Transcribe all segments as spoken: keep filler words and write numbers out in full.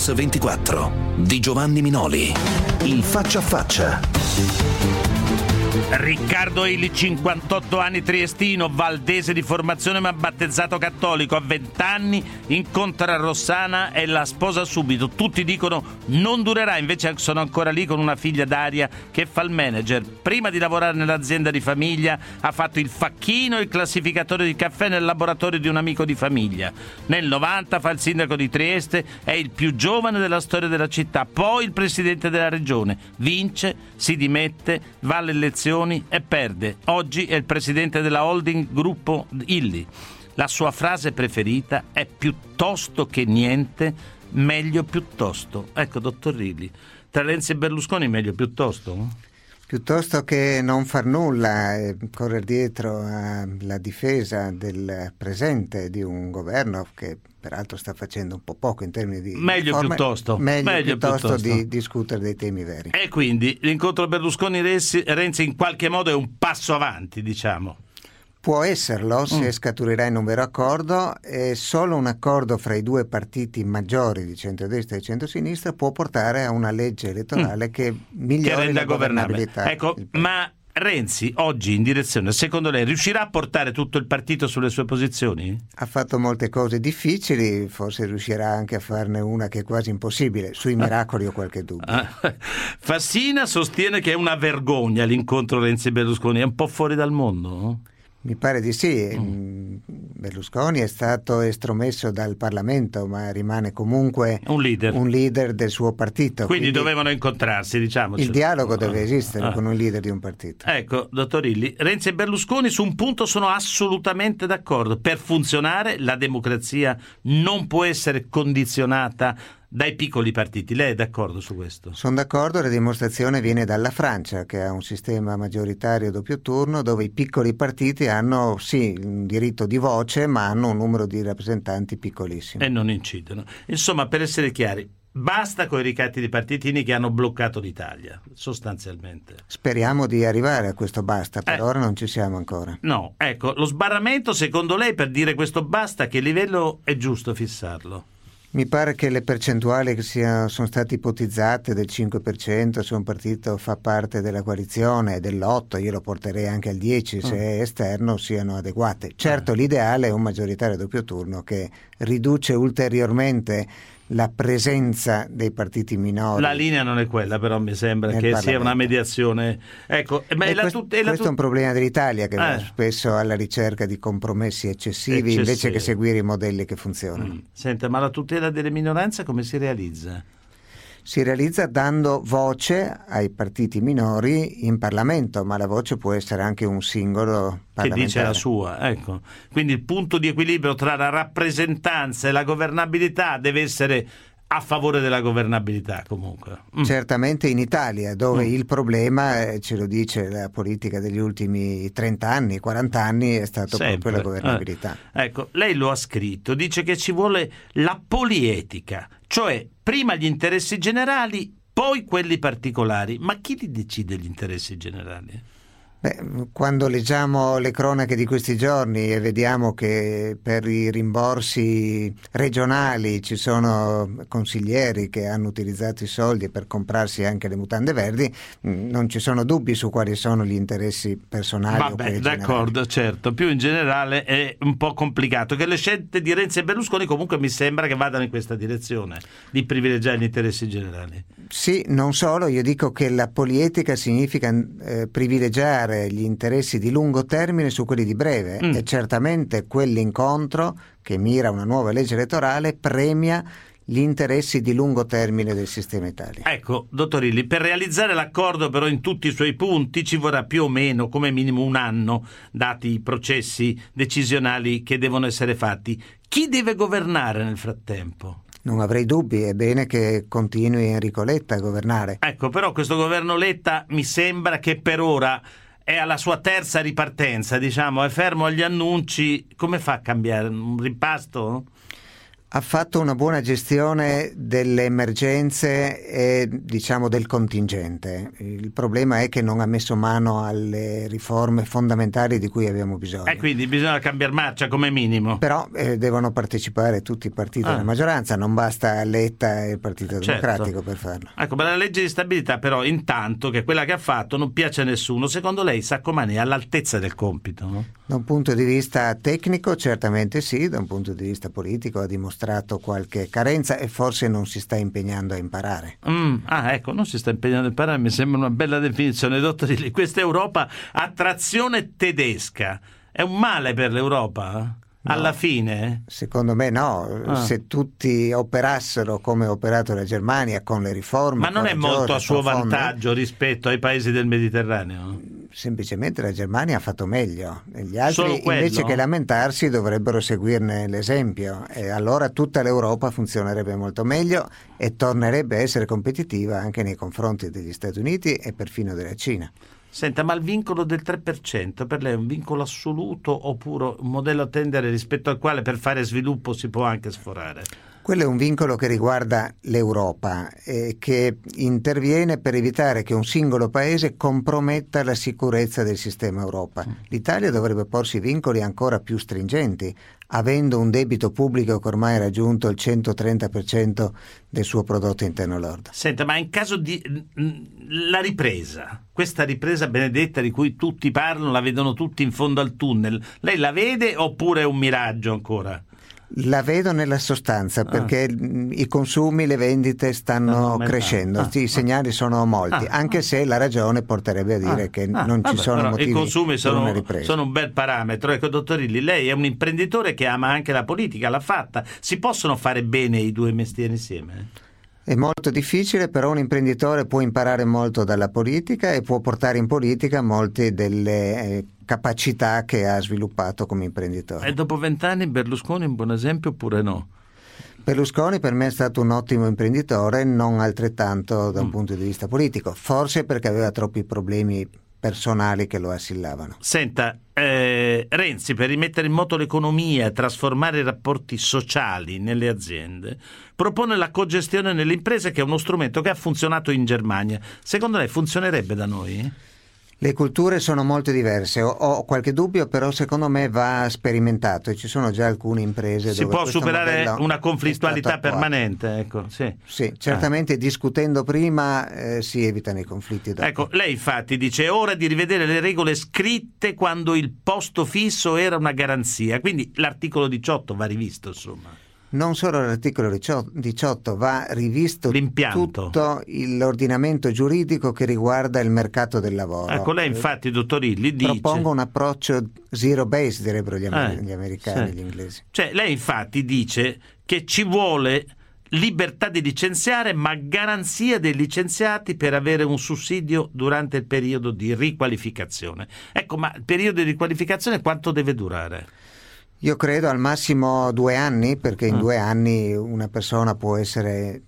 X ventiquattro di Giovanni Minoli. Il faccia a faccia. Riccardo Illy, cinquantotto anni, triestino, valdese di formazione ma battezzato cattolico, a venti anni incontra Rossana e la sposa subito. Tutti dicono non durerà, invece sono ancora lì con una figlia Daria che fa il manager. Prima di lavorare nell'azienda di famiglia ha fatto il facchino e il classificatore di caffè nel laboratorio di un amico di famiglia. Nel novanta fa il sindaco di Trieste, è il più giovane della storia della città, poi il presidente della regione, vince, si dimette, va alle elezioni e perde. Oggi è il presidente della holding gruppo Illy. La sua frase preferita è piuttosto che niente, meglio piuttosto. Ecco, dottor Illy, tra Renzi e Berlusconi meglio piuttosto? Piuttosto che non far nulla e correre dietro alla difesa del presente di un governo che peraltro sta facendo un po' poco in termini di meglio riforme, piuttosto meglio, meglio piuttosto, piuttosto di discutere dei temi veri. E quindi l'incontro Berlusconi-Renzi in qualche modo è un passo avanti, diciamo. Può esserlo se Mm. scaturerà in un vero accordo, e solo un accordo fra i due partiti maggiori di centrodestra e centrosinistra può portare a una legge elettorale mm. che migliori che renda la governabile. governabilità. Ecco, ma Renzi oggi in direzione, secondo lei, riuscirà a portare tutto il partito sulle sue posizioni? Ha fatto molte cose difficili, forse riuscirà anche a farne una che è quasi impossibile. Sui miracoli ho qualche dubbio. Ah. Fassina sostiene che è una vergogna l'incontro Renzi-Berlusconi, è un po' fuori dal mondo, no? Mi pare di sì. Mm. Berlusconi è stato estromesso dal Parlamento, ma rimane comunque un leader, un leader del suo partito. Quindi, quindi dovevano incontrarsi, diciamo. Il dialogo deve esistere ah. con un leader di un partito. Ecco, dottor Illy, Renzi e Berlusconi su un punto sono assolutamente d'accordo. Per funzionare la democrazia non può essere condizionata dai piccoli partiti. Lei è d'accordo su questo? Sono d'accordo, la dimostrazione viene dalla Francia, che ha un sistema maggioritario a doppio turno dove i piccoli partiti hanno sì un diritto di voce, ma hanno un numero di rappresentanti piccolissimo. E non incidono. Insomma, per essere chiari, basta con i ricatti di partitini che hanno bloccato l'Italia, sostanzialmente. Speriamo di arrivare a questo basta, per eh. ora non ci siamo ancora. No, ecco, lo sbarramento secondo lei per dire questo basta, a che livello è giusto fissarlo? Mi pare che le percentuali che sia, sono state ipotizzate del cinque per cento se un partito fa parte della coalizione, dell'otto, io lo porterei anche al dieci se è esterno, siano adeguate. Certo, l'ideale è un maggioritario a doppio turno che riduce ulteriormente la presenza dei partiti minori. La linea non è quella, però mi sembra che sia una mediazione. Ecco, ma è la questo, tut- è la questo tut- è un problema dell'Italia che eh. va spesso alla ricerca di compromessi eccessivi, Eccessivi. invece che seguire i modelli che funzionano. Mm. Senta, ma la tutela delle minoranze come si realizza? Si realizza dando voce ai partiti minori in Parlamento, ma la voce può essere anche un singolo parlamentare. Che dice la sua, ecco. Quindi il punto di equilibrio tra la rappresentanza e la governabilità deve essere a favore della governabilità, comunque. Mm. Certamente in Italia, dove Mm. il problema, eh, ce lo dice la politica degli ultimi trenta anni, quaranta anni, è stato Sempre. proprio la governabilità. Eh. Ecco, lei lo ha scritto, dice che ci vuole la polietica, cioè prima gli interessi generali, poi quelli particolari. Ma chi li decide gli interessi generali? Beh, quando leggiamo le cronache di questi giorni e vediamo che per i rimborsi regionali ci sono consiglieri che hanno utilizzato i soldi per comprarsi anche le mutande verdi, non ci sono dubbi su quali sono gli interessi personali. Vabbè, o quelli d'accordo, generali. certo, più in generale è un po' complicato. Che le scelte di Renzi e Berlusconi comunque mi sembra che vadano in questa direzione, di privilegiare gli interessi generali. Sì, non solo, io dico che la polietica significa eh, privilegiare gli interessi di lungo termine su quelli di breve mm. e certamente quell'incontro che mira a una nuova legge elettorale premia gli interessi di lungo termine del sistema Italia. Ecco, dottor Illy, per realizzare l'accordo però in tutti i suoi punti ci vorrà più o meno come minimo un anno, dati i processi decisionali che devono essere fatti. Chi deve governare nel frattempo? Non avrei dubbi, è bene che continui Enrico Letta a governare. Ecco, però questo governo Letta mi sembra che per ora è alla sua terza ripartenza, diciamo, è fermo agli annunci. Come fa a cambiare? Un rimpasto? Ha fatto una buona gestione delle emergenze e diciamo del contingente. Il problema è che non ha messo mano alle riforme fondamentali di cui abbiamo bisogno. E eh, quindi bisogna cambiare marcia come minimo. Però eh, devono partecipare tutti i partiti ah. della maggioranza, non basta Letta e il Partito certo. Democratico per farlo. Ecco, ma la legge di stabilità però intanto, che è quella che ha fatto, non piace a nessuno. Secondo lei Saccomanni è all'altezza del compito? No? Da un punto di vista tecnico certamente sì, da un punto di vista politico ha dimostrato qualche carenza e forse non si sta impegnando a imparare. Mm, ah, ecco, non si sta impegnando a imparare, mi sembra una bella definizione, dottor. Questa Europa a trazione tedesca è un male per l'Europa? No, alla fine? Secondo me no, ah. se tutti operassero come ha operato la Germania con le riforme. Ma non è molto a suo profonde, vantaggio rispetto ai paesi del Mediterraneo? Semplicemente la Germania ha fatto meglio e gli altri invece che lamentarsi dovrebbero seguirne l'esempio e allora tutta l'Europa funzionerebbe molto meglio e tornerebbe a essere competitiva anche nei confronti degli Stati Uniti e perfino della Cina. Senta, ma il vincolo del tre per cento per lei è un vincolo assoluto oppure un modello a tendere rispetto al quale per fare sviluppo si può anche sforare? Quello è un vincolo che riguarda l'Europa e che interviene per evitare che un singolo paese comprometta la sicurezza del sistema Europa. L'Italia dovrebbe porsi vincoli ancora più stringenti, avendo un debito pubblico che ormai ha raggiunto il centotrenta per cento del suo prodotto interno lordo. Senta, ma in caso di la ripresa, questa ripresa benedetta di cui tutti parlano, la vedono tutti in fondo al tunnel, lei la vede oppure è un miraggio ancora? La vedo nella sostanza perché ah. i consumi, le vendite stanno crescendo, ah. i segnali sono molti, ah. anche se la ragione porterebbe a dire ah. che ah. non Vabbè, ci sono motivi i consumi per sono, una ripresa. Sono un bel parametro. Ecco, dottor Illy, lei è un imprenditore che ama anche la politica, l'ha fatta. Si possono fare bene i due mestieri insieme? È molto difficile, però un imprenditore può imparare molto dalla politica e può portare in politica molte delle eh, capacità che ha sviluppato come imprenditore. E dopo vent'anni Berlusconi è un buon esempio oppure no? Berlusconi per me è stato un ottimo imprenditore, non altrettanto da un mm. punto di vista politico, forse perché aveva troppi problemi personali che lo assillavano. Senta, eh, Renzi per rimettere in moto l'economia e trasformare i rapporti sociali nelle aziende propone la cogestione nelle imprese, che è uno strumento che ha funzionato in Germania. Secondo lei funzionerebbe da noi? Le culture sono molto diverse, ho, ho qualche dubbio, però secondo me va sperimentato e ci sono già alcune imprese si dove può superare una conflittualità permanente, ecco, sì. Sì, certamente ah. discutendo prima eh, si evitano i conflitti dopo. Ecco, lei infatti dice è ora di rivedere le regole scritte quando il posto fisso era una garanzia, quindi l'articolo diciotto va rivisto, insomma. Non solo l'articolo diciotto, va rivisto l'impianto, tutto l'ordinamento giuridico che riguarda il mercato del lavoro. Ecco, lei infatti, dottor Illy, dice... Propongo un approccio zero base, direbbero gli, amer- eh, gli americani, sì. gli inglesi. Cioè, lei infatti dice che ci vuole libertà di licenziare, ma garanzia dei licenziati per avere un sussidio durante il periodo di riqualificazione. Ecco, ma il periodo di riqualificazione quanto deve durare? Io credo al massimo due anni, perché in mm. due anni una persona può essere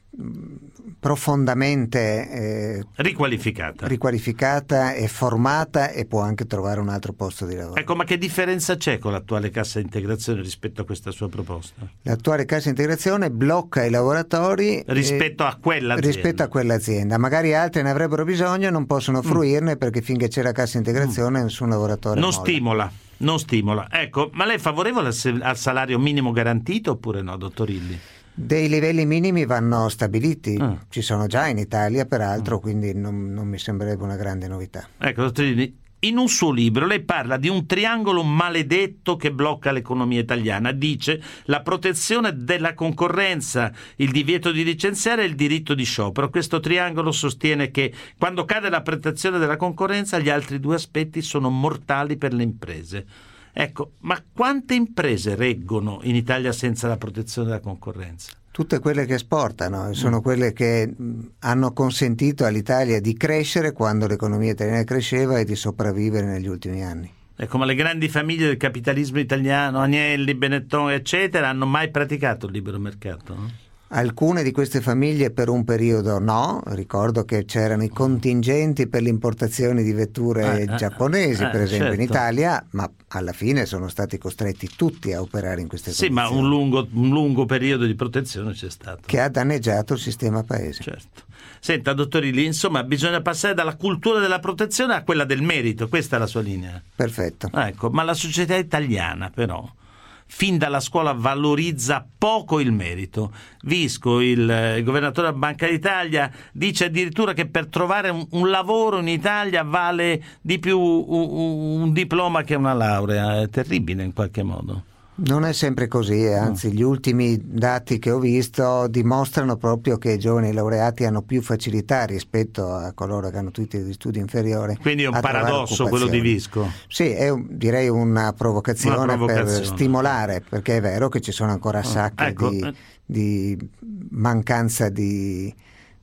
profondamente eh, riqualificata. riqualificata e formata e può anche trovare un altro posto di lavoro. Ecco, ma che differenza c'è con l'attuale cassa integrazione rispetto a questa sua proposta? L'attuale cassa integrazione blocca i lavoratori rispetto eh, a quell'azienda. rispetto a quell'azienda. Magari altri ne avrebbero bisogno e non possono fruirne mm. perché finché c'è la cassa integrazione mm. nessun lavoratore non molla. stimola. Non stimola. Ecco, ma lei è favorevole al salario minimo garantito oppure no, dottor Illy? Dei livelli minimi vanno stabiliti, ah. ci sono già in Italia peraltro, ah. quindi non, non mi sembrerebbe una grande novità. Ecco, dottor Illy, in un suo libro lei parla di un triangolo maledetto che blocca l'economia italiana. Dice la protezione della concorrenza, il divieto di licenziare e il diritto di sciopero. Questo triangolo sostiene che quando cade la protezione della concorrenza gli altri due aspetti sono mortali per le imprese. Ecco, ma quante imprese reggono in Italia senza la protezione della concorrenza? Tutte quelle che esportano, sono quelle che hanno consentito all'Italia di crescere quando l'economia italiana cresceva e di sopravvivere negli ultimi anni. Ecco, ma le grandi famiglie del capitalismo italiano, Agnelli, Benetton, eccetera, hanno mai praticato il libero mercato? No? Alcune di queste famiglie per un periodo no, ricordo che c'erano i contingenti per le importazioni di vetture eh, giapponesi, eh, per esempio certo. in Italia, ma alla fine sono stati costretti tutti a operare in queste sì, condizioni. Sì, ma un lungo, un lungo periodo di protezione c'è stato. Che ha danneggiato il sistema paese. Certo. Senta, dottor Illy, insomma, bisogna passare dalla cultura della protezione a quella del merito, questa è la sua linea. Perfetto. Ecco, ma la società italiana però fin dalla scuola valorizza poco il merito. Visco, il, il governatore della Banca d'Italia, dice addirittura che per trovare un, un lavoro in Italia vale di più un, un diploma che una laurea. È terribile in qualche modo. Non è sempre così, anzi gli ultimi dati che ho visto dimostrano proprio che i giovani laureati hanno più facilità rispetto a coloro che hanno tutti gli studi inferiori. Quindi è un paradosso quello di Visco. Sì, è un, direi una provocazione, una provocazione per stimolare, perché è vero che ci sono ancora sacche ecco. di, di mancanza di,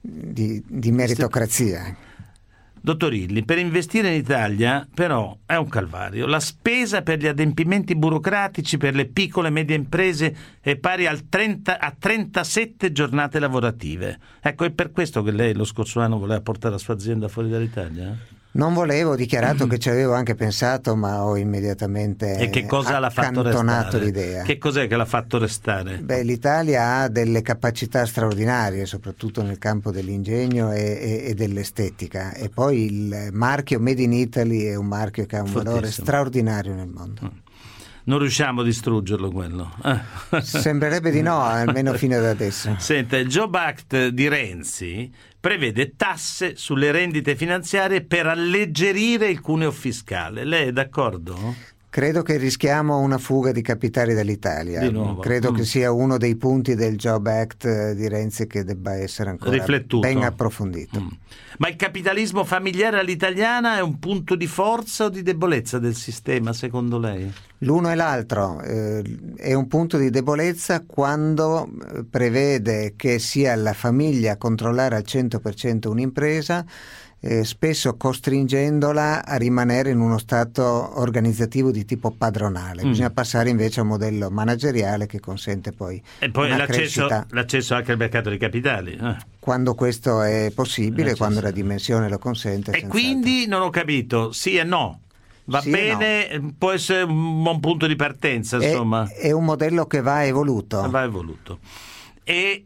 di, di meritocrazia. Dottor Illy, per investire in Italia però è un calvario. La spesa per gli adempimenti burocratici per le piccole e medie imprese è pari al trenta, a trentasette giornate lavorative. Ecco, è per questo che lei lo scorso anno voleva portare la sua azienda fuori dall'Italia? Non volevo, ho dichiarato che ci avevo anche pensato, ma ho immediatamente e che cosa l'ha fatto restare? L'idea. Che cos'è che l'ha fatto restare? Beh, l'Italia ha delle capacità straordinarie, soprattutto nel campo dell'ingegno e, e, e dell'estetica, e poi il marchio Made in Italy è un marchio che ha un Fortissimo. valore straordinario nel mondo. Mm. Non riusciamo a distruggerlo quello. Eh. Sembrerebbe di no, almeno fino ad adesso. Senta, il Job Act di Renzi prevede tasse sulle rendite finanziarie per alleggerire il cuneo fiscale. Lei è d'accordo? Credo che rischiamo una fuga di capitali dall'Italia. Di nuovo. Credo mm. che sia uno dei punti del Job Act di Renzi che debba essere ancora riflettuto, ben approfondito. Mm. Ma il capitalismo familiare all'italiana è un punto di forza o di debolezza del sistema, secondo lei? L'uno e l'altro. Eh, è un punto di debolezza quando prevede che sia la famiglia a controllare al cento per cento un'impresa, Eh, spesso costringendola a rimanere in uno stato organizzativo di tipo padronale. Mm. Bisogna passare invece a un modello manageriale che consente poi, e poi una l'accesso, crescita l'accesso anche al mercato dei capitali. Eh. Quando questo è possibile, L'accesso. quando la dimensione lo consente. E quindi non ho capito, sì e no. Va sì bene, no. Può essere un buon punto di partenza, È, insomma. è un modello che va evoluto. Va evoluto. E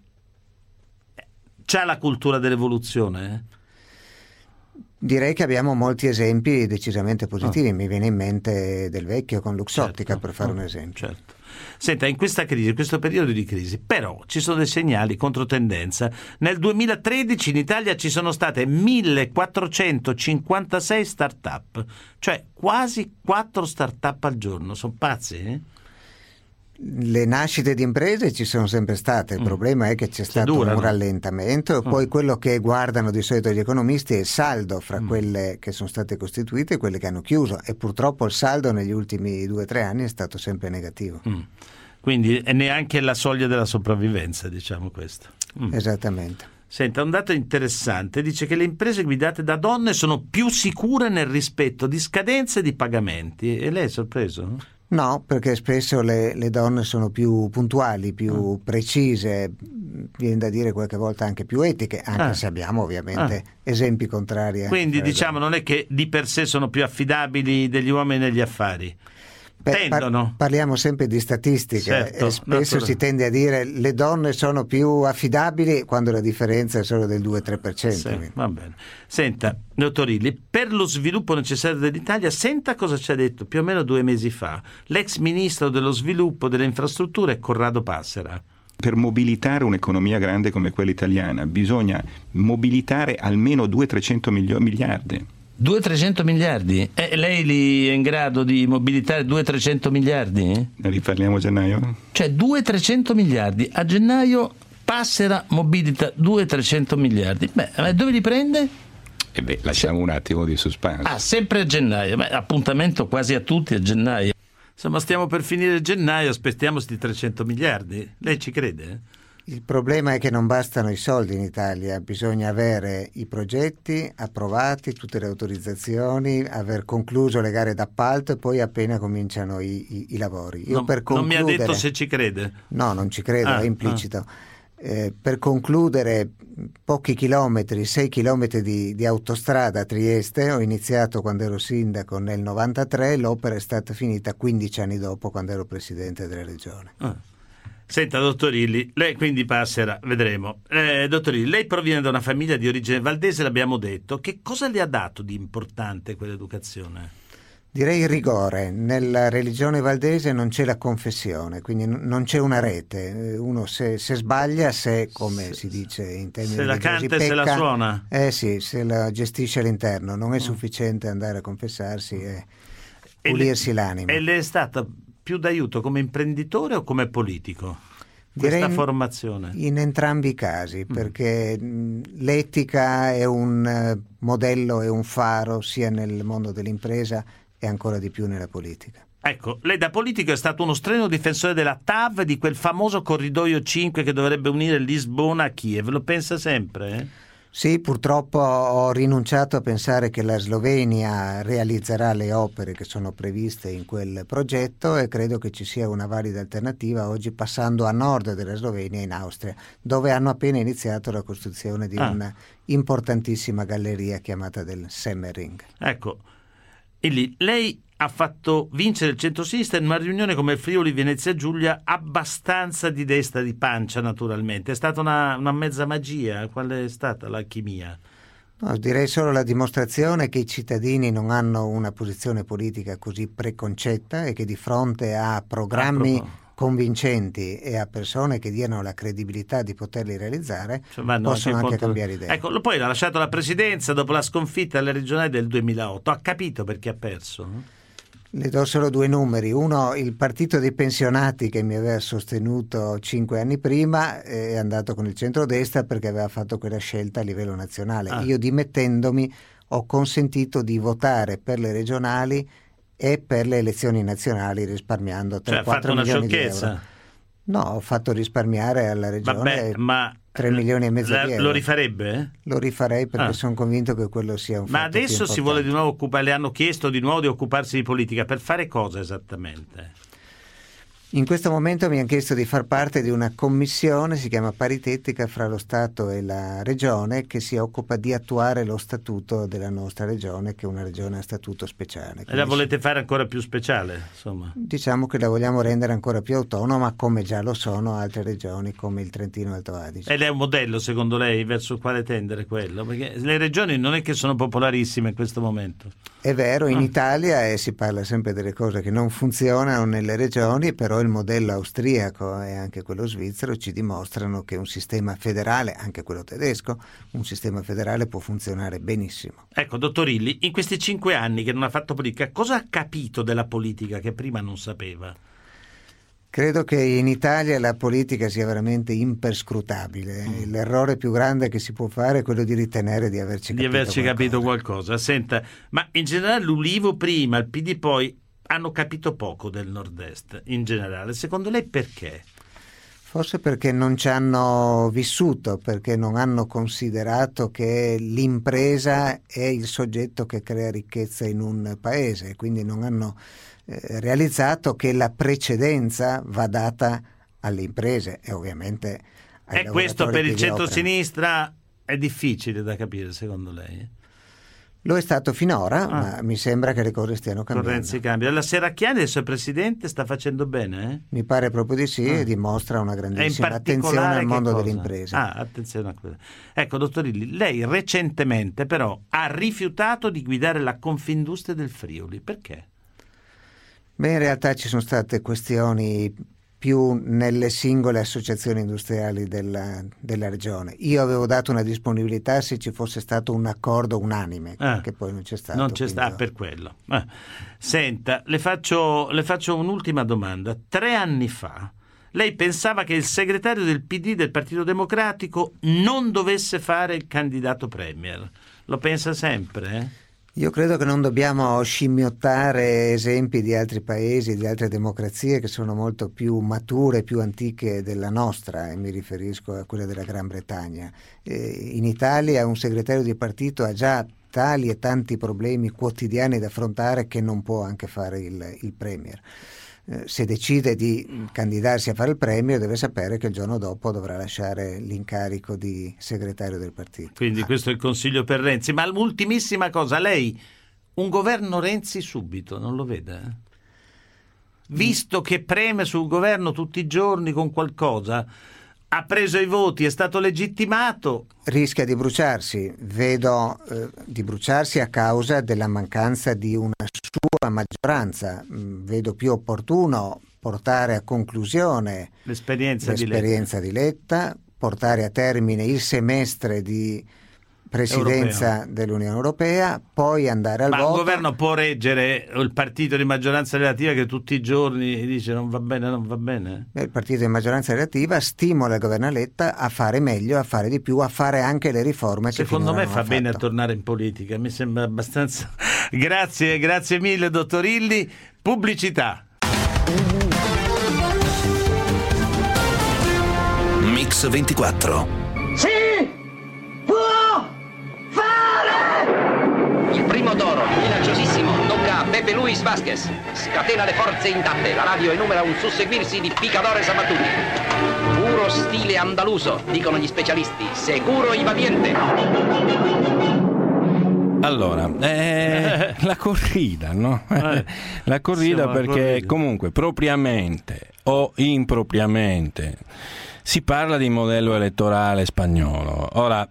c'ha la cultura dell'evoluzione, eh? Direi che abbiamo molti esempi decisamente positivi. Oh. Mi viene in mente Del Vecchio con Luxottica, certo. per fare oh, un esempio. Certo. Senta, in questa crisi, in questo periodo di crisi, però ci sono dei segnali controtendenza. Nel duemilatredici in Italia ci sono state millequattrocentocinquantasei start-up, cioè quasi quattro start-up al giorno. Sono pazzi, eh? Le nascite di imprese ci sono sempre state, il mm. problema è che c'è stato durano. un rallentamento e poi mm. quello che guardano di solito gli economisti è il saldo fra mm. quelle che sono state costituite e quelle che hanno chiuso, e purtroppo il saldo negli ultimi due o tre anni è stato sempre negativo. Mm. Quindi è neanche la soglia della sopravvivenza, diciamo questo. Mm. Esattamente. Senta, un dato interessante dice che le imprese guidate da donne sono più sicure nel rispetto di scadenze e di pagamenti. E lei è sorpreso? No, perché spesso le, le donne sono più puntuali, più ah. precise, viene da dire qualche volta anche più etiche, anche ah. se abbiamo ovviamente ah. esempi contrari. Quindi diciamo non è che di per sé sono più affidabili degli uomini negli affari. Beh, Tendono. Par- parliamo sempre di statistica, certo, e spesso no, si tende a dire le donne sono più affidabili quando la differenza è solo del due tre per cento. Sì, va bene. Senta, dottor Illy, per lo sviluppo necessario dell'Italia, senta cosa ci ha detto più o meno due mesi fa l'ex ministro dello sviluppo delle infrastrutture Corrado Passera. Per mobilitare un'economia grande come quella italiana bisogna mobilitare almeno duecento trecento miliardi. duecento trecento miliardi? E lei li è in grado di mobilitare duecento trecento miliardi? Ne riparliamo a gennaio? Cioè duecento trecento miliardi. A gennaio Passera mobilita duecento trecento miliardi. Beh, dove li prende? E beh, lasciamo un attimo di suspense. Ah, sempre a gennaio. Beh, appuntamento quasi a tutti a gennaio. Insomma, stiamo per finire gennaio, aspettiamo sti trecento miliardi. Lei ci crede? Il problema è che non bastano i soldi in Italia, bisogna avere i progetti approvati, tutte le autorizzazioni, aver concluso le gare d'appalto e poi appena cominciano i, i, i lavori. Io non, per concludere, non mi ha detto se ci crede. No, non ci credo, ah, è implicito. Ah. Eh, per concludere, pochi chilometri, sei chilometri di, di autostrada a Trieste. Ho iniziato quando ero sindaco nel novantatré, l'opera è stata finita quindici anni dopo, quando ero presidente della regione. Ah. Senta, dottor Illy, lei quindi passerà, vedremo. Eh, dottor Illy, lei proviene da una famiglia di origine valdese, l'abbiamo detto. Che cosa le ha dato di importante quell'educazione? Direi il rigore. Nella religione valdese non c'è la confessione, quindi n- non c'è una rete. Uno se, se sbaglia, se, come se, si dice in termini se la religiosi, canta e se la suona. Eh sì, se la gestisce all'interno. Non è sufficiente andare a confessarsi e pulirsi e le, l'anima. E le è stata più d'aiuto come imprenditore o come politico? Questa Direi formazione? In entrambi i casi, perché mm. l'etica è un uh, modello, è un faro sia nel mondo dell'impresa e ancora di più nella politica. Ecco, lei da politico è stato uno strenuo difensore della T A V, di quel famoso corridoio cinque che dovrebbe unire Lisbona a Kiev. Lo pensa sempre? Eh? Sì, purtroppo ho rinunciato a pensare che la Slovenia realizzerà le opere che sono previste in quel progetto e credo che ci sia una valida alternativa oggi, passando a nord della Slovenia, in Austria, dove hanno appena iniziato la costruzione di ah. una importantissima galleria chiamata del Semmering. Ecco, Illy, lei ha fatto vincere il centro-sinistra in una riunione come il Friuli Venezia Giulia abbastanza di destra di pancia, naturalmente. È stata una, una mezza magia? Qual è stata l'alchimia? No, direi solo la dimostrazione che i cittadini non hanno una posizione politica così preconcetta e che di fronte a programmi ah, convincenti e a persone che diano la credibilità di poterli realizzare, cioè, possono anche, anche cambiare idea. Ecco, poi ha lasciato la presidenza dopo la sconfitta alle regionali del duemilaotto. Ha capito perché ha perso? Le do solo due numeri. Uno, il partito dei pensionati che mi aveva sostenuto cinque anni prima è andato con il centrodestra perché aveva fatto quella scelta a livello nazionale. Ah. Io, dimettendomi, ho consentito di votare per le regionali e per le elezioni nazionali, risparmiando tre quattro milioni di euro. No, ho fatto risparmiare alla regione Vabbè, ma tre milioni e mezzo la, di euro. Lo rifarebbe? Lo rifarei perché ah. sono convinto che quello sia un ma fatto più importante. Ma adesso si vuole di nuovo occupare, le hanno chiesto di nuovo di occuparsi di politica, per fare cosa esattamente? In questo momento mi hanno chiesto di far parte di una commissione, si chiama paritetica, fra lo Stato e la Regione, che si occupa di attuare lo statuto della nostra regione, che è una regione a statuto speciale. E la volete fare ancora più speciale, insomma? Diciamo che la vogliamo rendere ancora più autonoma, come già lo sono altre regioni come il Trentino Alto Adige. Ed è un modello, secondo lei, verso il quale tendere quello? Perché le regioni non è che sono popolarissime in questo momento. È vero, in ah. Italia eh, si parla sempre delle cose che non funzionano nelle regioni, però il modello austriaco e anche quello svizzero ci dimostrano che un sistema federale, anche quello tedesco, un sistema federale può funzionare benissimo. Ecco, dottor Illy, in questi cinque anni che non ha fatto politica, cosa ha capito della politica che prima non sapeva? Credo che in Italia la politica sia veramente imperscrutabile. Mm. L'errore più grande che si può fare è quello di ritenere di averci capito di averci qualcosa. capito qualcosa. Senta, ma in generale l'Ulivo prima, il P D poi hanno capito poco del nord-est in generale. Secondo lei perché? Forse perché non ci hanno vissuto, perché non hanno considerato che l'impresa è il soggetto che crea ricchezza in un paese, quindi non hanno eh, realizzato che la precedenza va data alle imprese e ovviamente ai E questo per il centro centro-sinistra è difficile da capire, secondo lei? Lo è stato finora, ah. ma mi sembra che le cose stiano cambiando. Renzi cambia. La Serracchiani, adesso è presidente, sta facendo bene? Eh? Mi pare proprio di sì, ah. e dimostra una grandissima attenzione al mondo dell'impresa. Ah, attenzione a quello. Ecco, dottor Illy, lei recentemente però ha rifiutato di guidare la Confindustria del Friuli. Perché? Beh, in realtà ci sono state questioni più nelle singole associazioni industriali della, della regione. Io avevo dato una disponibilità se ci fosse stato un accordo unanime, ah, che poi non c'è stato. Non c'è stato, per quello. Ah. Senta, le faccio, le faccio un'ultima domanda. Tre anni fa lei pensava che il segretario del P D, del Partito Democratico, non dovesse fare il candidato premier. Lo pensa sempre, eh? Io credo che non dobbiamo scimmiottare esempi di altri paesi, di altre democrazie che sono molto più mature, più antiche della nostra, e mi riferisco a quella della Gran Bretagna. Eh, in Italia un segretario di partito ha già tali e tanti problemi quotidiani da affrontare che non può anche fare il, il premier. eh, se decide di candidarsi a fare il premio deve sapere che il giorno dopo dovrà lasciare l'incarico di segretario del partito. Quindi ah. questo è il consiglio per Renzi. Ma l'ultimissima cosa, lei un governo Renzi subito, non lo vede? Eh? Visto che preme sul governo tutti i giorni con qualcosa, ha preso i voti, è stato legittimato. Rischia di bruciarsi, vedo eh, di bruciarsi a causa della mancanza di una sua maggioranza. Vedo più opportuno portare a conclusione l'esperienza, l'esperienza di, Letta. di Letta, portare a termine il semestre di presidenza Europeo. dell'Unione Europea, poi andare al Ma voto. Ma un governo può reggere il partito di maggioranza relativa che tutti i giorni dice non va bene, non va bene? Il partito di maggioranza relativa stimola il governo Letta a fare meglio, a fare di più, a fare anche le riforme che secondo me fa fatto. bene a tornare in politica, mi sembra abbastanza. Grazie, grazie mille dottor Illy. Pubblicità. Mix ventiquattro. Sì! Il primo toro, minacciosissimo, tocca a Pepe Luis Vasquez. Scatena le forze intatte, la radio enumera un susseguirsi di picadores abbattuti. Puro stile andaluso, dicono gli specialisti, sicuro y valiente. Allora, eh, la corrida, no? La corrida perché corrida. Comunque propriamente o impropriamente si parla di modello elettorale spagnolo. Ora,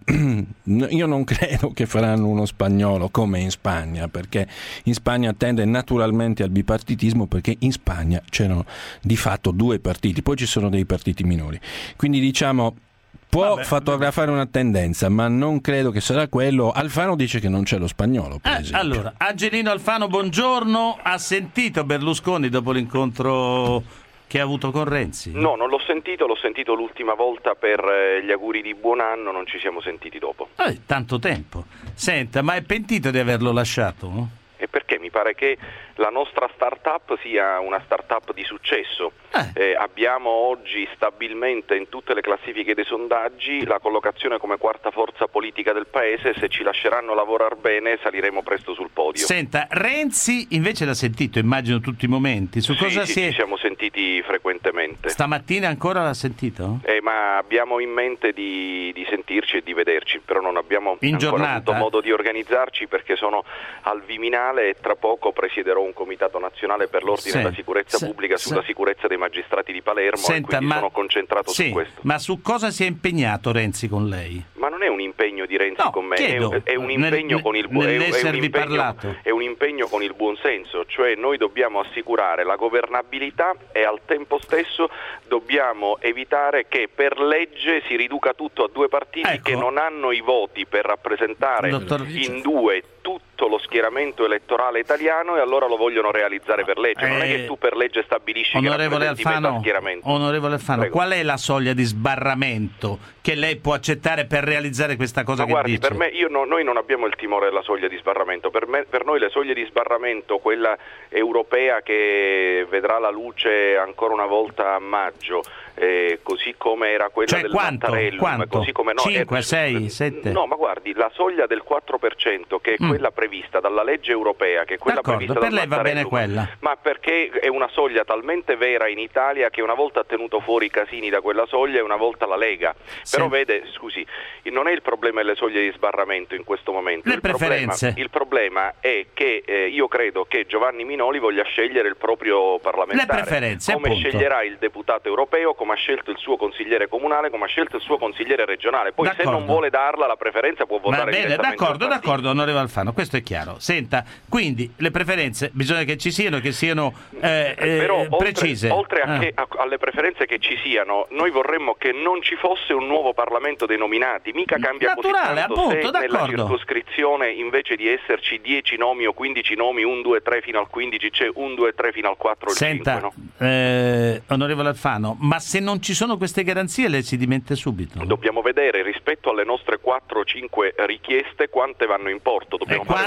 io non credo che faranno uno spagnolo come in Spagna, perché in Spagna tende naturalmente al bipartitismo, perché in Spagna c'erano di fatto due partiti, poi ci sono dei partiti minori. Quindi diciamo può vabbè, fotografare vabbè. una tendenza, ma non credo che sarà quello. Alfano dice che non c'è lo spagnolo, per eh, esempio. Allora, Angelino Alfano, buongiorno. Ha sentito Berlusconi dopo l'incontro che ha avuto con Renzi? No, non l'ho sentito, l'ho sentito l'ultima volta per eh, gli auguri di buon anno, non ci siamo sentiti dopo. Eh, tanto tempo. Senta, ma è pentito di averlo lasciato? E perché mi pare che la nostra start-up sia una start-up di successo. Eh. Eh, abbiamo oggi stabilmente in tutte le classifiche dei sondaggi la collocazione come quarta forza politica del paese. Se ci lasceranno lavorare bene saliremo presto sul podio. Senta, Renzi invece l'ha sentito, immagino tutti i momenti. Su sì, cosa sì, si è... ci siamo sentiti frequentemente. Stamattina ancora l'ha sentito? Eh, ma abbiamo in mente di, di sentirci e di vederci, però non abbiamo in ancora giornata, avuto eh? modo di organizzarci perché sono al Viminale e tra poco presiederò un comitato nazionale per l'ordine sì, e la sicurezza sì, pubblica sulla sì. sicurezza dei magistrati di Palermo. Senta, e quindi ma... sono concentrato sì, su questo. Ma su cosa si è impegnato Renzi con lei? Ma non è un impegno di Renzi no, con me, chiedo, è, è un impegno nel, con il buon è, è un impegno, è un impegno con il buon senso, cioè noi dobbiamo assicurare la governabilità e al tempo stesso dobbiamo evitare che per legge si riduca tutto a due partiti ecco. che non hanno i voti per rappresentare Dottor... in due tutto lo schieramento elettorale italiano e allora lo vogliono realizzare per legge. Non eh, è che tu per legge stabilisci onorevole che rappresenti Alfano, metà schieramento. Onorevole Alfano, Prego. Qual è la soglia di sbarramento che lei può accettare per realizzare questa cosa Ma che guardi, dice? per me, io no, noi non abbiamo il timore della soglia di sbarramento. Per, me, per noi le soglie di sbarramento, quella europea che vedrà la luce ancora una volta a maggio, eh, così come era quella cioè, del quanto? Mattarellum, Quanto? così come no, cinque, eh, sei, sette? No, ma guardi, la soglia del quattro per cento che è mm. quella prevista dalla legge europea, che è quella D'accordo, prevista per dal lei va bene quella. Ma perché è una soglia talmente vera in Italia che una volta ha tenuto fuori Casini da quella soglia e una volta la Lega. Sì. Però vede, scusi, non è il problema delle soglie di sbarramento in questo momento. Le il preferenze. Problema, il problema è che eh, io credo che Giovanni Minoli voglia scegliere il proprio parlamentare. Le preferenze, come appunto. sceglierà il deputato europeo, come ha scelto il suo consigliere comunale, come ha scelto il suo consigliere regionale. Poi d'accordo. Se non vuole darla la preferenza può votare Va bene, direttamente d'accordo, d'accordo, onorevole Alfano, questo è chiaro. Senta, quindi le preferenze bisogna che ci siano, che siano eh, eh, Però, oltre, precise. Oltre a ah. che, a, alle preferenze che ci siano, noi vorremmo che non ci fosse un nuovo Parlamento dei nominati, mica cambia Naturale, così tanto appunto, se d'accordo. nella circoscrizione invece di esserci dieci nomi o quindici nomi, uno, due, tre fino al quindici, c'è uno, due, tre fino al quattro o il Senta, cinque, no? eh, onorevole Alfano, ma se non ci sono queste garanzie lei si dimette subito? Dobbiamo vedere rispetto alle nostre quattro o cinque richieste quante vanno in porto, dobbiamo e fare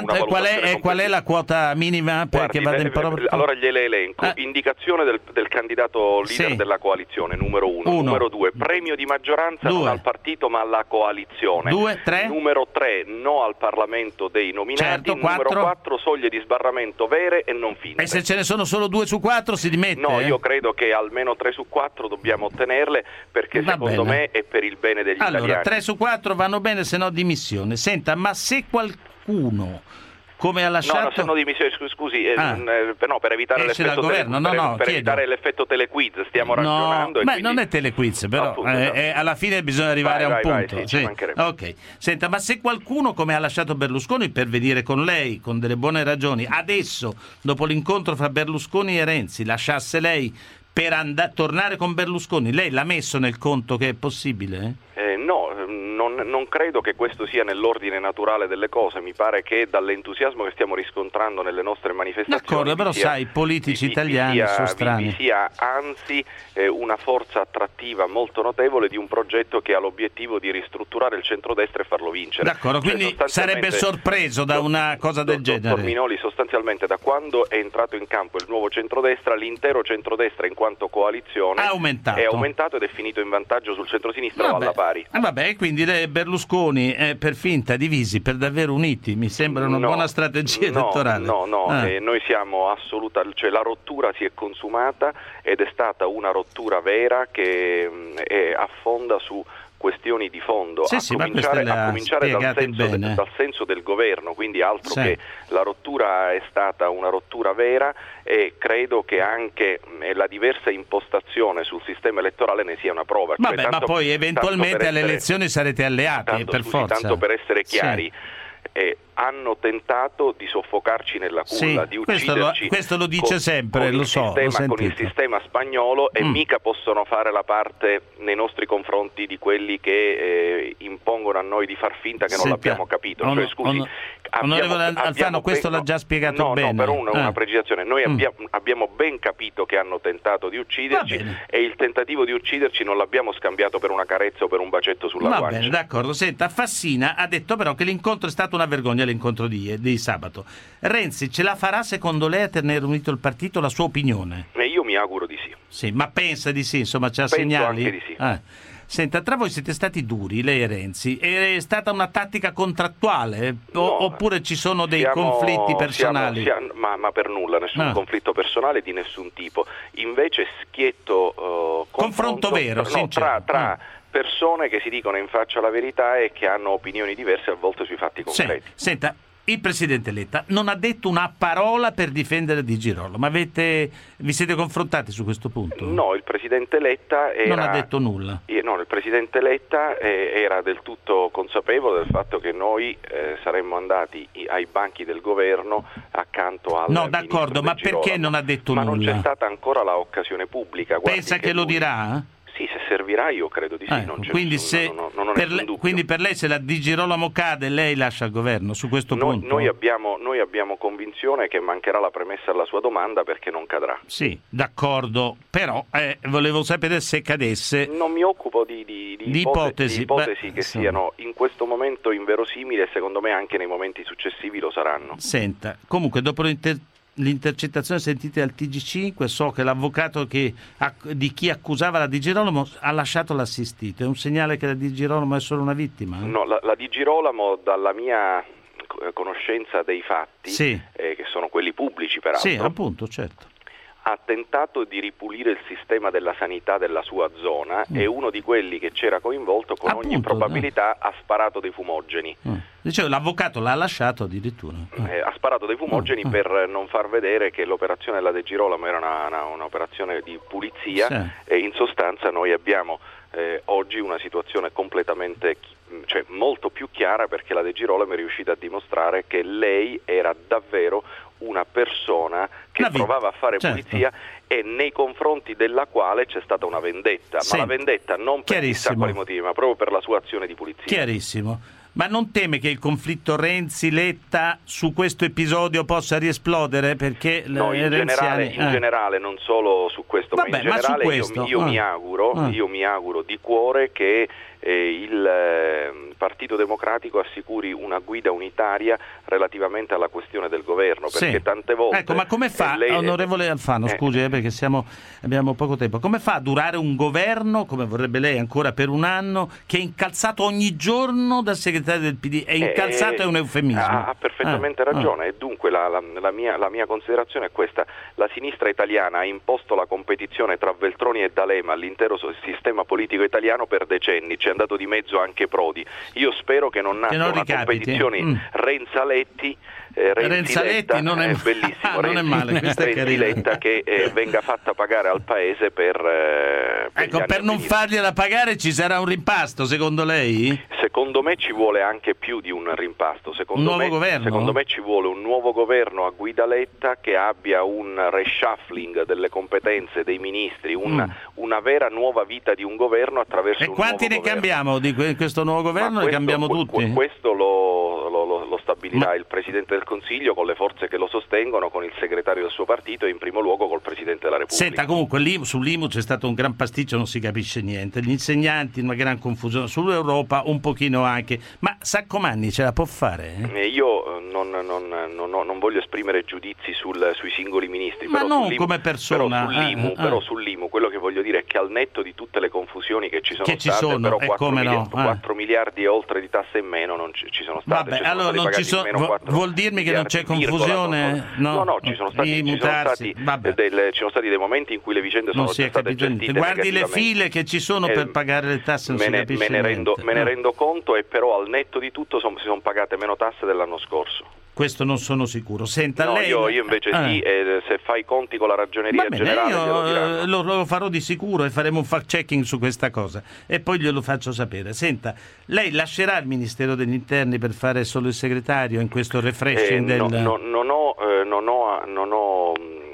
Quanto, qual, è, qual è la quota minima perché vada in prova? Allora gliele elenco. Ah. Indicazione del, del candidato leader sì. della coalizione, numero uno. uno. Numero due, premio di maggioranza due. Non al partito ma alla coalizione. Due, tre. Numero tre, no al Parlamento dei nominati. Certo, numero quattro. quattro, soglie di sbarramento vere e non finte. E se ce ne sono solo due su quattro si dimette? No, eh? io credo che almeno tre su quattro dobbiamo ottenerle perché Va secondo bene. me è per il bene degli allora, italiani. tre su quattro vanno bene, se no dimissione. Senta, ma se qualcuno come ha lasciato... No, no, se no dimissione, scusi, ah. eh, no, per evitare Esce l'effetto dal governo, tele, no, per, no, per evitare l'effetto telequiz stiamo no, ragionando. E beh, quindi... non è telequiz, però Appunto, eh, no. eh, alla fine bisogna arrivare vai, a un vai, punto. Vai, sì, sì. Ok, senta, ma se qualcuno come ha lasciato Berlusconi per venire con lei, con delle buone ragioni, adesso, dopo l'incontro fra Berlusconi e Renzi, lasciasse lei per and- tornare con Berlusconi, lei l'ha messo nel conto che è possibile? Eh, no, non, non credo che questo sia nell'ordine naturale delle cose, mi pare che dall'entusiasmo che stiamo riscontrando nelle nostre manifestazioni d'accordo, però sia, sai, i politici vi, italiani vi sia, sono strani. Vi, vi sia anzi eh, una forza attrattiva molto notevole di un progetto che ha l'obiettivo di ristrutturare il centrodestra e farlo vincere. D'accordo, cioè, quindi sarebbe sorpreso da una cosa del do, genere. Dottor Minoli, sostanzialmente da quando è entrato in campo il nuovo centrodestra, l'intero centrodestra in quanto coalizione ha aumentato. è aumentato ed è finito in vantaggio sul centrosinistra o alla pari. Ah, vabbè, quindi le Berlusconi eh, per finta divisi, per davvero uniti, mi sembra una no, difficile strategia no, elettorale. No, no, ah. eh, noi siamo assoluta, cioè la rottura si è consumata ed è stata una rottura vera che mh, è, affonda su questioni di fondo, sì, a sì, cominciare, a cominciare dal, senso bene. De, dal senso del governo, quindi altro sì. che la rottura è stata una rottura vera e credo che anche mh, la diversa impostazione sul sistema elettorale ne sia una prova. Vabbè, cioè, tanto, ma poi eventualmente alle essere, elezioni sarete alleati, tanto, per scusi, forza. Tanto per essere chiari, sì. eh, hanno tentato di soffocarci nella culla, sì, di questo ucciderci. Lo, questo lo dice con, sempre, con lo il so, sistema, l'ho con il sistema spagnolo e mm. mica possono fare la parte nei nostri confronti di quelli che eh, impongono a noi di far finta che non Senta, l'abbiamo capito. on, cioè, scusi, on, abbiamo, onorevole Alfano, abbiamo questo ben, l'ha già spiegato no, bene. No, per una, ah. una precisazione. Noi mm. abbiamo, abbiamo ben capito che hanno tentato di ucciderci e il tentativo di ucciderci non l'abbiamo scambiato per una carezza o per un bacetto sulla Va guancia. bene, d'accordo. Senta, Fassina ha detto però che l'incontro è stato una vergogna, l'incontro di, di sabato. Renzi ce la farà secondo lei a tenere unito il partito? La sua opinione? E io mi auguro di sì. Sì, ma pensa di sì, insomma, c'ha Penso segnali? anche di sì. Ah. Senta, tra voi siete stati duri, lei e Renzi, è stata una tattica contrattuale o, no, oppure ci sono dei siamo, conflitti personali? Siamo, siamo, ma, ma per nulla, nessun ah. conflitto personale di nessun tipo. Invece schietto uh, confronto, confronto vero, tra, no, tra, tra ah. persone che si dicono in faccia la verità e che hanno opinioni diverse a volte sui fatti concreti. Sì. Senta, il Presidente Letta non ha detto una parola per difendere Di Girolamo, ma avete, vi siete confrontati su questo punto? No, il Presidente Letta era, non ha detto nulla. No, il Presidente Letta eh, era del tutto consapevole del fatto che noi eh, saremmo andati ai banchi del governo accanto al No, d'accordo, ma perché non ha detto ma nulla? Ma non c'è stata ancora la occasione pubblica. Guardi Pensa che, che lo lui... dirà? Sì, se servirà io credo di sì, eh, non c'è quindi, nessun, se non, non, non per le, quindi per lei se la Di Girolamo cade lei lascia il governo su questo noi, punto? Noi abbiamo, noi abbiamo convinzione che mancherà la premessa alla sua domanda perché non cadrà. Sì, d'accordo, però eh, volevo sapere se cadesse. Non mi occupo di, di, di, di ipotesi, ipotesi, di ipotesi Beh, che sì. siano in questo momento inverosimili e secondo me anche nei momenti successivi lo saranno. Senta, comunque dopo l'inter- l'intercettazione sentita al T G cinque so che l'avvocato che, di chi accusava la Di Girolamo ha lasciato l'assistito. È un segnale che la Di Girolamo è solo una vittima? No, la, la Di Girolamo dalla mia conoscenza dei fatti, sì. eh, che sono quelli pubblici peraltro, sì, appunto, certo. ha tentato di ripulire il sistema della sanità della sua zona mm. e uno di quelli che c'era coinvolto con appunto, ogni probabilità eh. ha sparato dei fumogeni. Mm. Dicevo, l'avvocato l'ha lasciato addirittura. Eh, ha sparato dei fumogeni mm. per non far vedere che l'operazione della De Girolamo era una, una, un'operazione di pulizia sì. e in sostanza noi abbiamo eh, oggi una situazione completamente, cioè molto più chiara perché la De Girolamo è riuscita a dimostrare che lei era davvero una persona che la provava a fare certo. pulizia e nei confronti della quale c'è stata una vendetta, sì. ma la vendetta non per chissà quali motivi, ma proprio per la sua azione di pulizia. Chiarissimo. Ma non teme che il conflitto Renzi-Letta su questo episodio possa riesplodere? Perché no, in, generale, in eh. generale, non solo su questo, Vabbè, ma in generale ma io, io, io, ah. mi auguro, ah. io mi auguro di cuore che eh, il eh, Partito Partito Democratico assicuri una guida unitaria relativamente alla questione del governo, perché sì. tante volte... Ecco, ma come fa, lei... onorevole Alfano, eh. scusi eh, perché siamo, abbiamo poco tempo, come fa a durare un governo, come vorrebbe lei, ancora per un anno, che è incalzato ogni giorno dal segretario del P D? È incalzato, eh, è un eufemismo. Ha, ha perfettamente ah, ragione, ah. e dunque la, la, la, mia, la mia considerazione è questa: la sinistra italiana ha imposto la competizione tra Veltroni e D'Alema all'intero sistema politico italiano per decenni, c'è andato di mezzo anche Prodi. Io spero che non nasca che non una ricapiti. competizione mm. Renzi-Letti. Eh, Renzi Renzaletti Letta, non è, è bellissimo, ah, non Renzi, è male, questa è Renzi Letta che eh, venga fatta pagare al paese per, eh, per ecco, per non fargliela pagare ci sarà un rimpasto, secondo lei? Secondo me ci vuole anche più di un rimpasto, secondo, un nuovo me, governo? secondo me ci vuole un nuovo governo a guida Letta che abbia un reshuffling delle competenze dei ministri, una, mm. una vera nuova vita di un governo attraverso e un quanti nuovo ne governo. cambiamo di questo nuovo governo? questo, ne cambiamo tutti? Questo lo, lo, lo, lo stabilirà Ma... il Presidente del Consiglio con le forze che lo sostengono, con il segretario del suo partito e in primo luogo col Presidente della Repubblica. Senta, comunque l'I M U, sull'I M U c'è stato un gran pasticcio, non si capisce niente, gli insegnanti una gran confusione, sull'Europa un pochino anche, ma Saccomanni ce la può fare? Eh, io non, non, non, non voglio esprimere giudizi sul, sui singoli ministri, ma però non sull'I M U, come persona, però sull'I M U, ah, però ah. sull'I M U quello che voglio dire è che al netto di tutte le confusioni che ci sono che ci state, sono, però e quattro, come miliardi, no? ah. quattro miliardi e oltre di tasse in meno non ci, ci sono state. Vabbè, ci sono allora non ci sono, meno vuol dirmi che non c'è confusione? No, no, no, ci sono stati, ci sono stati, delle, ci sono stati dei momenti in cui le vicende sono state gestite. Guardi le file che ci sono eh, per pagare le tasse, non me si ne, capisce me ne rendo, niente. me ne ah. rendo conto, e però al netto di tutto son, si sono pagate meno tasse dell'anno scorso. Questo non sono sicuro. Senta, no, lei... io, io invece ah. sì, eh, se fai i conti con la ragioneria Va bene, generale io lo, lo farò di sicuro e faremo un fact checking su questa cosa e poi glielo faccio sapere. Senta, lei lascerà il Ministero degli Interni per fare solo il segretario in questo refreshing eh, no, del... no, non ho, eh, non ho, non ho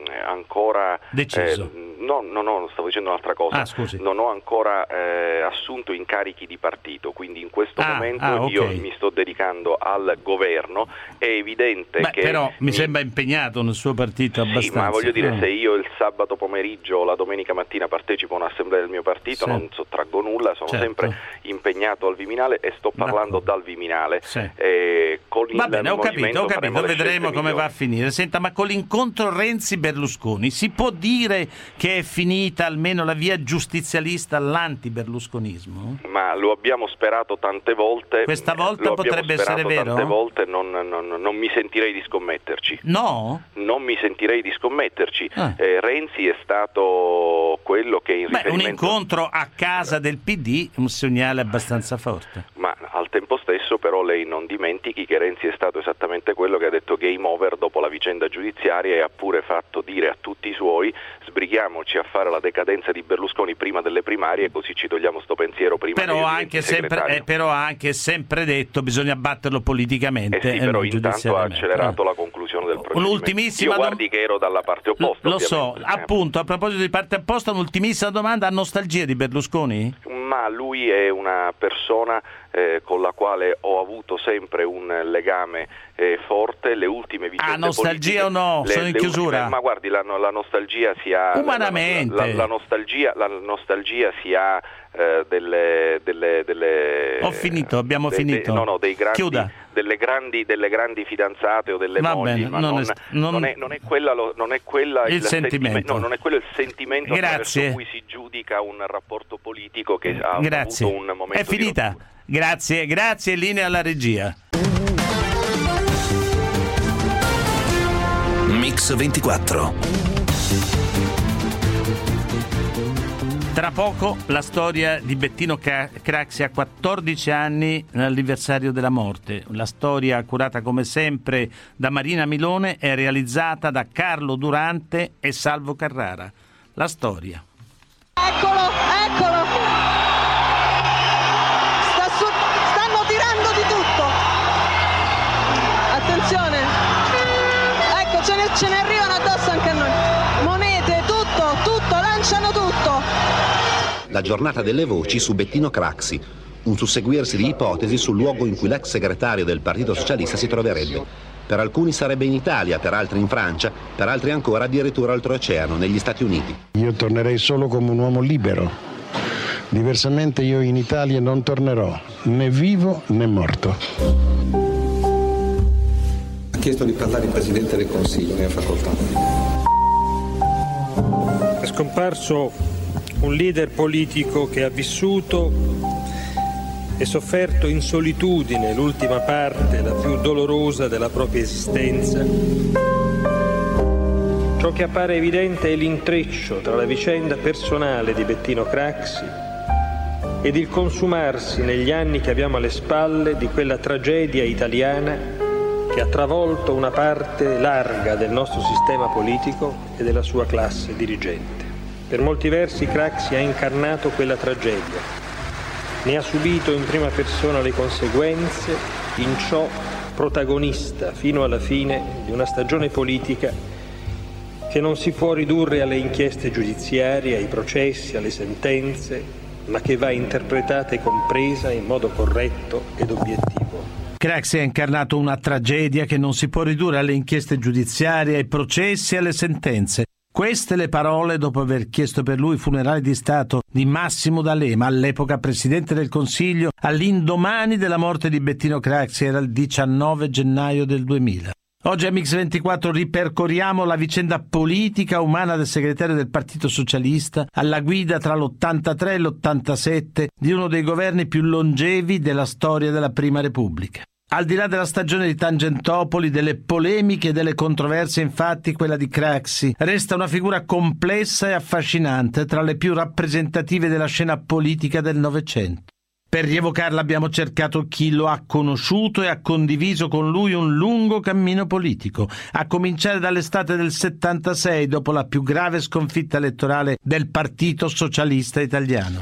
ancora deciso. Eh, no, no, no, stavo dicendo un'altra cosa. Ah, scusi. Non ho ancora eh, assunto incarichi di partito, quindi in questo ah, momento ah, okay. io mi sto dedicando al governo. È evidente Beh, che però mi, mi sembra impegnato nel suo partito abbastanza. Sì, ma voglio dire, ah. se io il sabato pomeriggio o la domenica mattina partecipo a un'assemblea del mio partito, sì. non sottraggo nulla, sono certo. sempre impegnato al Viminale e sto parlando D'accordo. dal Viminale. Sì. Eh, con Va il bene, ho capito, ho capito, vedremo come migliori. va a finire. Senta, ma con l'incontro Renzi-Berlusconi si può dire che è finita almeno la via giustizialista all'anti-berlusconismo? Ma lo abbiamo sperato tante volte. Questa volta lo potrebbe essere vero? Tante volte non, non, non mi sentirei di scommetterci. No? Non mi sentirei di scommetterci. Ah. Eh, Renzi è stato quello che in Beh, riferimento... un incontro a casa del P D, un segnale abbastanza forte. Ma al tempo stesso però lei non dimentichi che Renzi è stato esattamente quello che ha detto game over dopo la vicenda giudiziaria e ha pure fatto dire a tutti i suoi: sbrighiamoci a fare la decadenza di Berlusconi prima delle primarie, così ci togliamo sto pensiero prima. Però anche sempre, eh, però ha anche sempre detto bisogna batterlo politicamente. Eh sì, e però non intanto ha accelerato eh. la conclusione del procedimento. Un'ultimissima Io guardi che ero dalla parte opposta. Lo so, ovviamente. appunto, a proposito di parte opposta, un'ultimissima domanda: ha nostalgia di Berlusconi? Ma lui è una persona eh, con la quale ho avuto sempre un legame eh, forte. Le ultime vicende ah, nostalgia politiche, o no? Le, Sono in le chiusura? Ultime, ma guardi, la, la nostalgia si ha... Umanamente. La, la, la, nostalgia, la nostalgia si ha eh, delle, delle, delle... Ho finito, abbiamo de, finito. De, no, no, dei grandi... Chiuda. Delle grandi, delle grandi fidanzate o delle Va mogli, bene, ma non non, è, non... non, è, non è quella, lo, non è quella il, il sentimento. sentimento, no, non è quello il sentimento Grazie. attraverso cui si giudica un rapporto politico che ha Grazie. avuto un momento è finita. Di grazie, grazie, linea alla regia. Mix ventiquattro. Tra poco la storia di Bettino Craxi a quattordici anni, l'anniversario della morte. La storia, curata come sempre da Marina Milone, è realizzata da Carlo Durante e Salvo Carrara. La storia. Eccolo, eccolo! Sta su... Stanno tirando di tutto! Attenzione! Ecco, ce ne, ce ne arrivano addosso anche a noi. Monete, tutto, tutto, lanciano tutto! La giornata delle voci su Bettino Craxi, un susseguirsi di ipotesi sul luogo in cui l'ex segretario del Partito Socialista si troverebbe. Per alcuni sarebbe in Italia, per altri in Francia, per altri ancora addirittura oltreoceano, negli Stati Uniti. Io tornerei solo come un uomo libero, Diversamente io in Italia non tornerò, né vivo né morto. Ha chiesto di parlare il Presidente del Consiglio, ne ha facoltà. È scomparso un leader politico che ha vissuto e sofferto in solitudine l'ultima parte, la più dolorosa della propria esistenza. Ciò che appare evidente è l'intreccio tra la vicenda personale di Bettino Craxi ed il consumarsi negli anni che abbiamo alle spalle di quella tragedia italiana che ha travolto una parte larga del nostro sistema politico e della sua classe dirigente. Per molti versi Craxi ha incarnato quella tragedia, ne ha subito in prima persona le conseguenze, in ciò protagonista fino alla fine di una stagione politica che non si può ridurre alle inchieste giudiziarie, ai processi, alle sentenze, ma che va interpretata e compresa in modo corretto ed obiettivo. Craxi ha incarnato una tragedia che non si può ridurre alle inchieste giudiziarie, ai processi e alle sentenze. Queste le parole dopo aver chiesto per lui i funerali di Stato di Massimo D'Alema, all'epoca Presidente del Consiglio, all'indomani della morte di Bettino Craxi, era il diciannove gennaio del duemila. Oggi a Mix ventiquattro ripercorriamo la vicenda politica umana del segretario del Partito Socialista alla guida tra l'ottantatré e l'ottantasette di uno dei governi più longevi della storia della Prima Repubblica. Al di là della stagione di Tangentopoli, delle polemiche e delle controversie, infatti, quella di Craxi resta una figura complessa e affascinante, tra le più rappresentative della scena politica del Novecento. Per rievocarla abbiamo cercato chi lo ha conosciuto e ha condiviso con lui un lungo cammino politico, a cominciare dall'estate del settantasei, dopo la più grave sconfitta elettorale del Partito Socialista Italiano.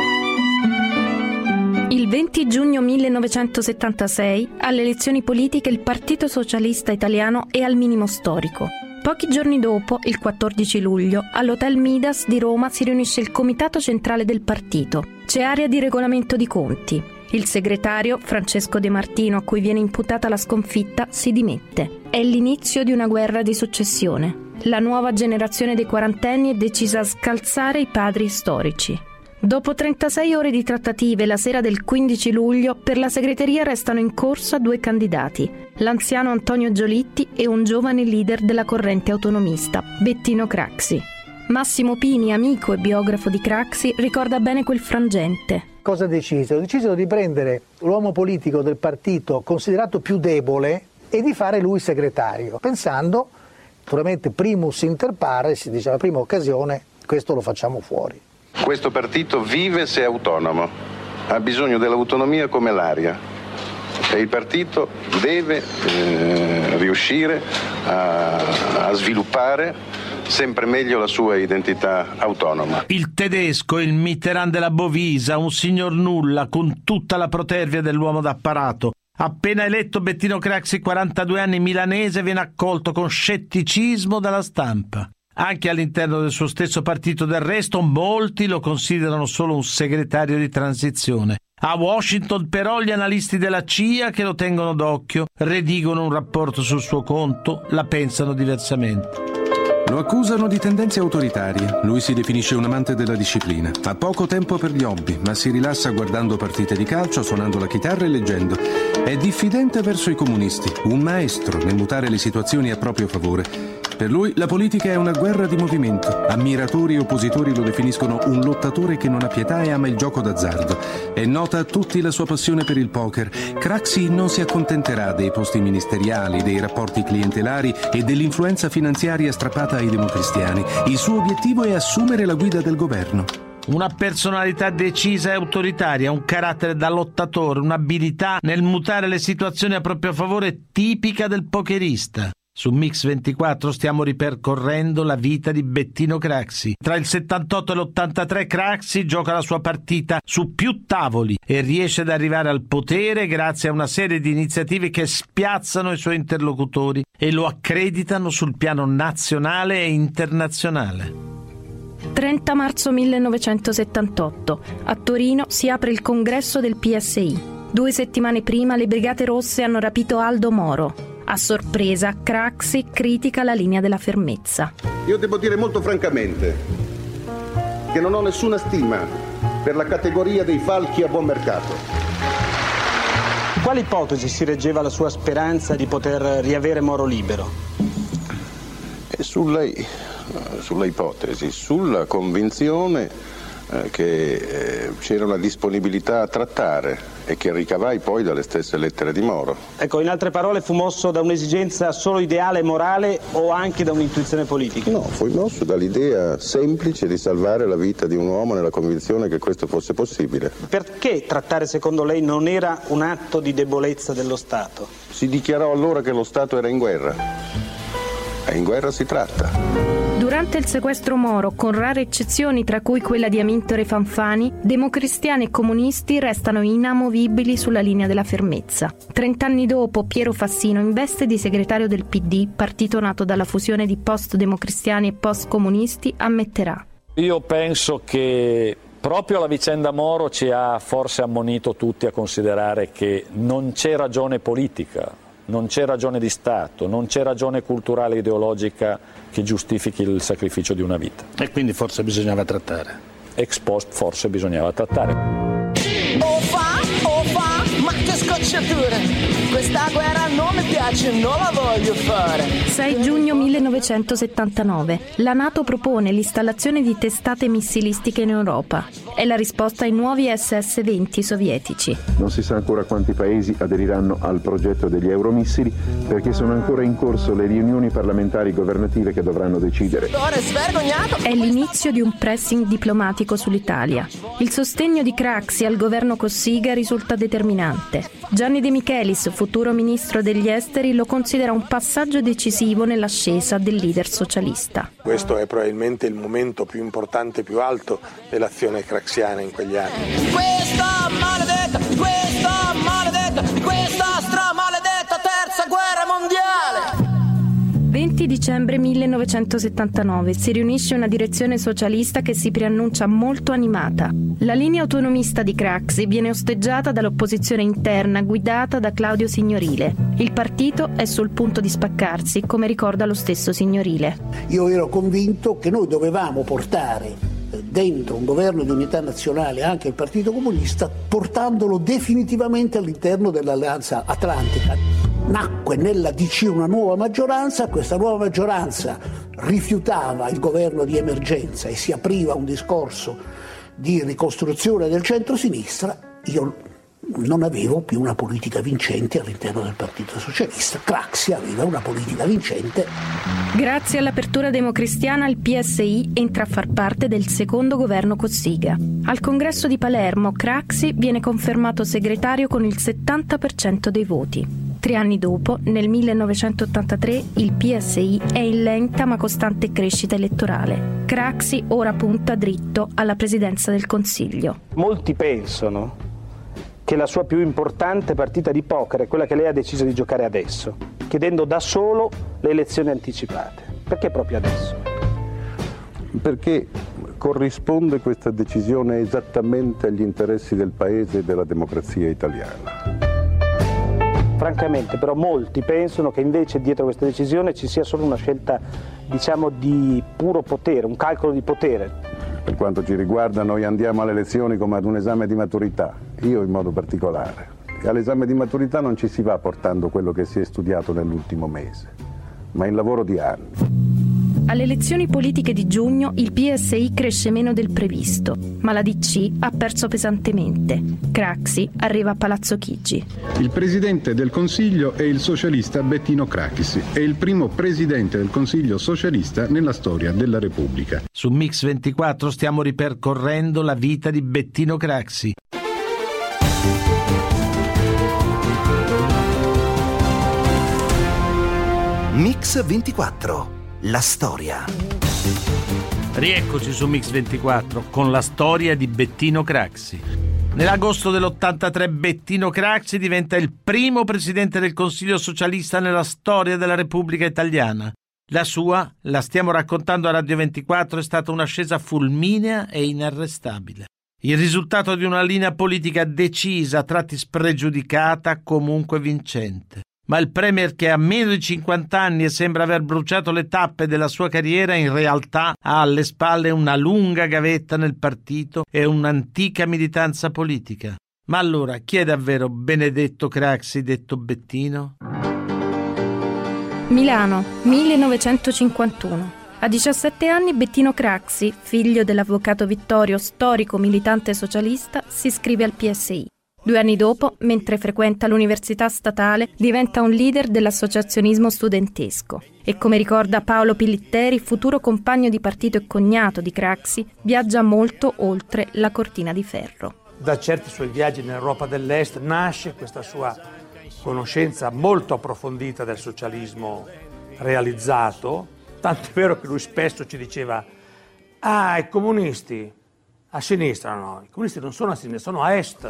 Il venti giugno millenovecentosettantasei, alle elezioni politiche, il Partito Socialista Italiano è al minimo storico. Pochi giorni dopo, il quattordici luglio, all'Hotel Midas di Roma si riunisce il Comitato Centrale del Partito. C'è area di regolamento di conti. Il segretario, Francesco De Martino, a cui viene imputata la sconfitta, si dimette. È l'inizio di una guerra di successione. La nuova generazione dei quarantenni è decisa a scalzare i padri storici. Dopo trentasei ore di trattative, la sera del quindici luglio, per la segreteria restano in corsa due candidati, l'anziano Antonio Giolitti e un giovane leader della corrente autonomista, Bettino Craxi. Massimo Pini, amico e biografo di Craxi, ricorda bene quel frangente. Cosa decisero? Decisero di prendere l'uomo politico del partito considerato più debole e di fare lui segretario, pensando, naturalmente primus inter pares, si diceva prima occasione, questo lo facciamo fuori. Questo partito vive se è autonomo, ha bisogno dell'autonomia come l'aria e il partito deve eh, riuscire a, a sviluppare sempre meglio la sua identità autonoma. Il tedesco, il Mitterrand della Bovisa, un signor nulla con tutta la protervia dell'uomo d'apparato. Appena eletto, Bettino Craxi, quarantadue anni, milanese, viene accolto con scetticismo dalla stampa. Anche all'interno del suo stesso partito, del resto, molti lo considerano solo un segretario di transizione. A Washington, però, gli analisti della C I A, che lo tengono d'occhio, redigono un rapporto sul suo conto, la pensano diversamente. Lo accusano di tendenze autoritarie. Lui si definisce un amante della disciplina. Ha poco tempo per gli hobby, ma si rilassa guardando partite di calcio, suonando la chitarra e leggendo. È diffidente verso i comunisti, un maestro nel mutare le situazioni a proprio favore. Per lui la politica è una guerra di movimento. Ammiratori e oppositori lo definiscono un lottatore che non ha pietà e ama il gioco d'azzardo. È nota a tutti la sua passione per il poker. Craxi non si accontenterà dei posti ministeriali, dei rapporti clientelari e dell'influenza finanziaria strappata ai democristiani. Il suo obiettivo è assumere la guida del governo. Una personalità decisa e autoritaria, un carattere da lottatore, un'abilità nel mutare le situazioni a proprio favore tipica del pokerista. Su Mix ventiquattro stiamo ripercorrendo la vita di Bettino Craxi. Tra il settantotto e l'ottantatré Craxi gioca la sua partita su più tavoli e riesce ad arrivare al potere grazie a una serie di iniziative che spiazzano i suoi interlocutori e lo accreditano sul piano nazionale e internazionale. trenta marzo millenovecentosettantotto. A Torino si apre il congresso del P S I. Due settimane prima le Brigate Rosse hanno rapito Aldo Moro. A sorpresa, Craxi critica la linea della fermezza. Io devo dire molto francamente che non ho nessuna stima per la categoria dei falchi a buon mercato. Quale ipotesi si reggeva la sua speranza di poter riavere Moro libero? E sulla, sulla ipotesi, sulla convinzione eh, che eh, c'era una disponibilità a trattare e che ricavai poi dalle stesse lettere di Moro. Ecco, in altre parole, fu mosso da un'esigenza solo ideale e morale o anche da un'intuizione politica? No, fui mosso dall'idea semplice di salvare la vita di un uomo nella convinzione che questo fosse possibile. Perché trattare, secondo lei, non era un atto di debolezza dello Stato? Si dichiarò allora che lo Stato era in guerra. E in guerra si tratta. Durante il sequestro Moro, con rare eccezioni tra cui quella di Amintore Fanfani, democristiani e comunisti restano inamovibili sulla linea della fermezza. Trent'anni dopo, Piero Fassino, in veste di segretario del P D, partito nato dalla fusione di post-democristiani e post-comunisti, ammetterà: Io penso che proprio la vicenda Moro ci ha forse ammonito tutti a considerare che non c'è ragione politica, non c'è ragione di Stato, non c'è ragione culturale e ideologica che giustifichi il sacrificio di una vita. E quindi forse bisognava trattare. Ex post forse bisognava trattare. O fa, o fa, ma che scocciature! Questa guerra non mi piace, non la voglio fare. sei giugno millenovecentosettantanove. La NATO propone l'installazione di testate missilistiche in Europa. È la risposta ai nuovi S S venti sovietici. Non si sa ancora quanti paesi aderiranno al progetto degli euromissili perché sono ancora in corso le riunioni parlamentari governative che dovranno decidere. È l'inizio di un pressing diplomatico sull'Italia. Il sostegno di Craxi al governo Cossiga risulta determinante. Gianni De Michelis, futuro ministro degli esteri, lo considera un passaggio decisivo nell'ascesa del leader socialista. Questo è probabilmente il momento più importante, più alto dell'azione craxiana in quegli anni. Questa maledetta, questa maledetta, questa stramaledetta terza guerra mondiale! venti dicembre millenovecentosettantanove si riunisce una direzione socialista che si preannuncia molto animata. La linea autonomista di Craxi viene osteggiata dall'opposizione interna guidata da Claudio Signorile. Il partito è sul punto di spaccarsi, come ricorda lo stesso Signorile. Io ero convinto che noi dovevamo portare dentro un governo di unità nazionale anche il Partito Comunista, portandolo definitivamente all'interno dell'Alleanza Atlantica. Nacque nella D C una nuova maggioranza, questa nuova maggioranza rifiutava il governo di emergenza e si apriva un discorso di ricostruzione del centro-sinistra. Io non avevo più una politica vincente all'interno del Partito Socialista. Craxi aveva una politica vincente. Grazie all'apertura democristiana il P S I entra a far parte del secondo governo Cossiga. Al congresso di Palermo Craxi viene confermato segretario con il settanta per cento dei voti. Tre anni dopo, nel millenovecentottantatré, il P S I è in lenta ma costante crescita elettorale. Craxi ora punta dritto alla presidenza del Consiglio. Molti pensano che la sua più importante partita di poker è quella che lei ha deciso di giocare adesso, chiedendo da solo le elezioni anticipate. Perché proprio adesso? Perché corrisponde questa decisione esattamente agli interessi del Paese e della democrazia italiana. Francamente, però, molti pensano che invece dietro questa decisione ci sia solo una scelta, diciamo, di puro potere, un calcolo di potere. Per quanto ci riguarda, noi andiamo alle elezioni come ad un esame di maturità, io in modo particolare. E all'esame di maturità non ci si va portando quello che si è studiato nell'ultimo mese, ma il lavoro di anni. Alle elezioni politiche di giugno il P S I cresce meno del previsto, ma la D C ha perso pesantemente. Craxi arriva a Palazzo Chigi. Il presidente del Consiglio è il socialista Bettino Craxi, è il primo presidente del Consiglio socialista nella storia della Repubblica. Su Mix ventiquattro stiamo ripercorrendo la vita di Bettino Craxi. Mix ventiquattro. La storia. Rieccoci su Mix ventiquattro con la storia di Bettino Craxi. Nell'agosto dell'ottantatré Bettino Craxi diventa il primo presidente del Consiglio socialista nella storia della Repubblica Italiana. La sua, la stiamo raccontando a Radio ventiquattro, è stata un'ascesa fulminea e inarrestabile. Il risultato di una linea politica decisa, a tratti spregiudicata, comunque vincente. Ma il premier, che ha meno di cinquanta anni e sembra aver bruciato le tappe della sua carriera, in realtà ha alle spalle una lunga gavetta nel partito e un'antica militanza politica. Ma allora, chi è davvero Benedetto Craxi, detto Bettino? Milano, millenovecentocinquantuno. A diciassette anni Bettino Craxi, figlio dell'avvocato Vittorio, storico militante socialista, si iscrive al P S I. Due anni dopo, mentre frequenta l'università statale, diventa un leader dell'associazionismo studentesco e, come ricorda Paolo Pillitteri, futuro compagno di partito e cognato di Craxi, viaggia molto oltre la cortina di ferro. Da certi suoi viaggi nell'Europa dell'Est nasce questa sua conoscenza molto approfondita del socialismo realizzato, tanto è vero che lui spesso ci diceva: ah, i comunisti a sinistra, no, i comunisti non sono a sinistra, sono a est.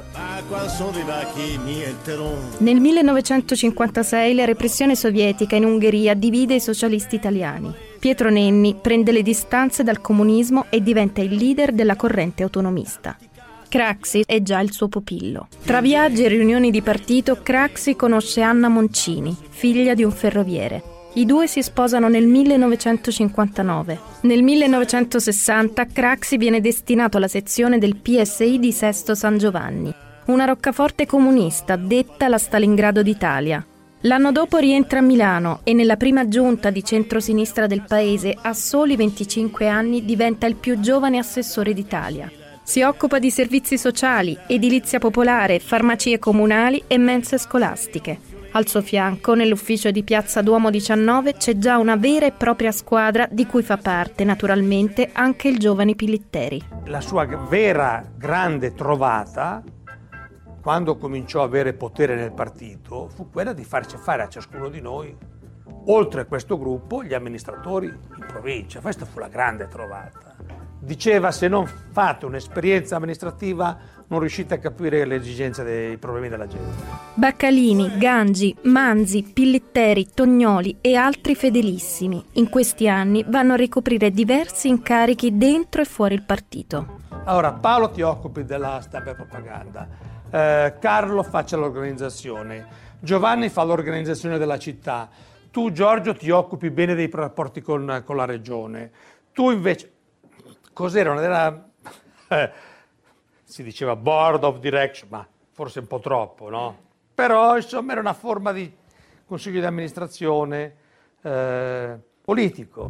Nel millenovecentocinquantasei la repressione sovietica in Ungheria divide i socialisti italiani. Pietro Nenni prende le distanze dal comunismo e diventa il leader della corrente autonomista. Craxi è già il suo pupillo. Tra viaggi e riunioni di partito, Craxi conosce Anna Moncini, figlia di un ferroviere. I due si sposano nel millenovecentocinquantanove. Nel millenovecentosessanta Craxi viene destinato alla sezione del P S I di Sesto San Giovanni, una roccaforte comunista detta la Stalingrado d'Italia. L'anno dopo rientra a Milano e nella prima giunta di centrosinistra del paese, a soli venticinque anni, diventa il più giovane assessore d'Italia. Si occupa di servizi sociali, edilizia popolare, farmacie comunali e mense scolastiche. Al suo fianco, nell'ufficio di Piazza Duomo diciannove, c'è già una vera e propria squadra di cui fa parte, naturalmente, anche il giovane Pillitteri. La sua vera grande trovata, quando cominciò a avere potere nel partito, fu quella di farci fare a ciascuno di noi, oltre a questo gruppo, gli amministratori in provincia. Questa fu la grande trovata. Diceva: se non fate un'esperienza amministrativa non riuscite a capire le esigenze dei problemi della gente. Baccalini, Gangi, Manzi, Pillitteri, Tognoli e altri fedelissimi in questi anni vanno a ricoprire diversi incarichi dentro e fuori il partito. Allora, Paolo ti occupi della stampa e propaganda, eh, Carlo faccia l'organizzazione, Giovanni fa l'organizzazione della città, tu Giorgio ti occupi bene dei rapporti con, con la regione, tu invece... Cos'era? Non era... Eh, si diceva board of direction, ma forse un po' troppo, no? Però insomma era una forma di consiglio di amministrazione eh, politico.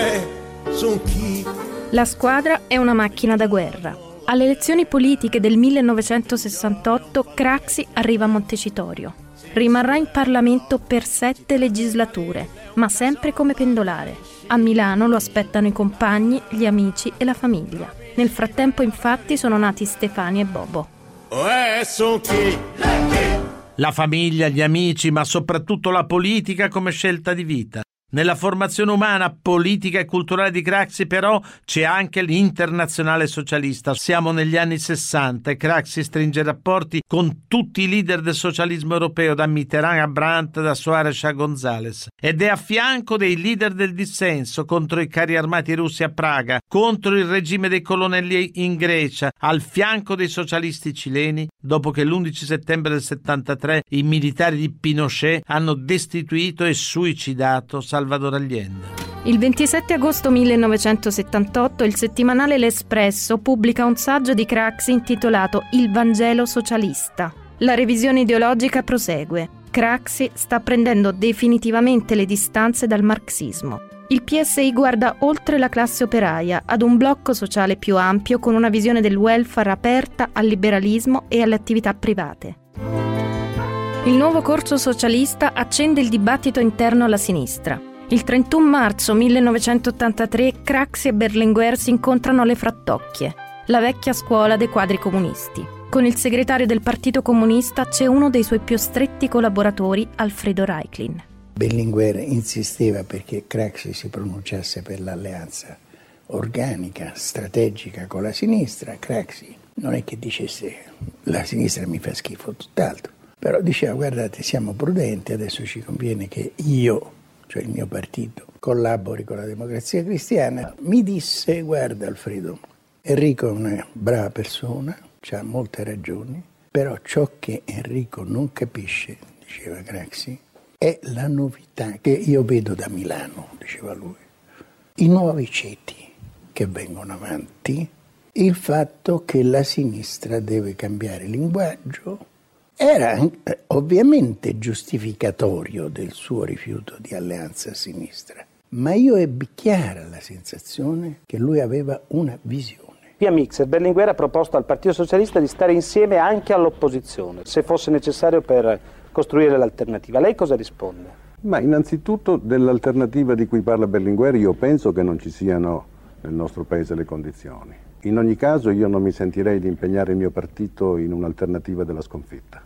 La squadra è una macchina da guerra. Alle elezioni politiche del millenovecentosessantotto Craxi arriva a Montecitorio. Rimarrà in Parlamento per sette legislature, ma sempre come pendolare. A Milano lo aspettano i compagni, gli amici e la famiglia. Nel frattempo, infatti, sono nati Stefani e Bobo. La famiglia, gli amici, ma soprattutto la politica come scelta di vita. Nella formazione umana, politica e culturale di Craxi, però, c'è anche l'internazionale socialista. Siamo negli anni sessanta e Craxi stringe rapporti con tutti i leader del socialismo europeo, da Mitterrand a Brandt, da Soares a González. Ed è a fianco dei leader del dissenso contro i carri armati russi a Praga, contro il regime dei colonnelli in Grecia, al fianco dei socialisti cileni, dopo che l'undici settembre del settantatré i militari di Pinochet hanno destituito e suicidato Salvador Allende. Il ventisette agosto millenovecentosettantotto il settimanale L'Espresso pubblica un saggio di Craxi intitolato Il Vangelo socialista. La revisione ideologica prosegue. Craxi sta prendendo definitivamente le distanze dal marxismo. Il P S I guarda oltre la classe operaia ad un blocco sociale più ampio con una visione del welfare aperta al liberalismo e alle attività private. Il nuovo corso socialista accende il dibattito interno alla sinistra. Il trentuno marzo millenovecentottantatré Craxi e Berlinguer si incontrano alle Frattocchie, la vecchia scuola dei quadri comunisti. Con il segretario del Partito Comunista c'è uno dei suoi più stretti collaboratori, Alfredo Raiklin. Berlinguer insisteva perché Craxi si pronunciasse per l'alleanza organica, strategica con la sinistra. Craxi non è che dicesse la sinistra mi fa schifo, tutt'altro. Però diceva: guardate, siamo prudenti, adesso ci conviene che io, cioè il mio partito, collabori con la Democrazia Cristiana. Mi disse: guarda Alfredo, Enrico è una brava persona, ha molte ragioni, però ciò che Enrico non capisce, diceva Craxi, è la novità che io vedo da Milano, diceva lui, i nuovi ceti che vengono avanti, il fatto che la sinistra deve cambiare linguaggio, era ovviamente giustificatorio del suo rifiuto di alleanza a sinistra, ma io ebbi chiara la sensazione che lui aveva una visione. Via Mixer, Berlinguer ha proposto al Partito Socialista di stare insieme anche all'opposizione, se fosse necessario per costruire l'alternativa. Lei cosa risponde? Ma innanzitutto dell'alternativa di cui parla Berlinguer io penso che non ci siano nel nostro paese le condizioni. In ogni caso io non mi sentirei di impegnare il mio partito in un'alternativa della sconfitta.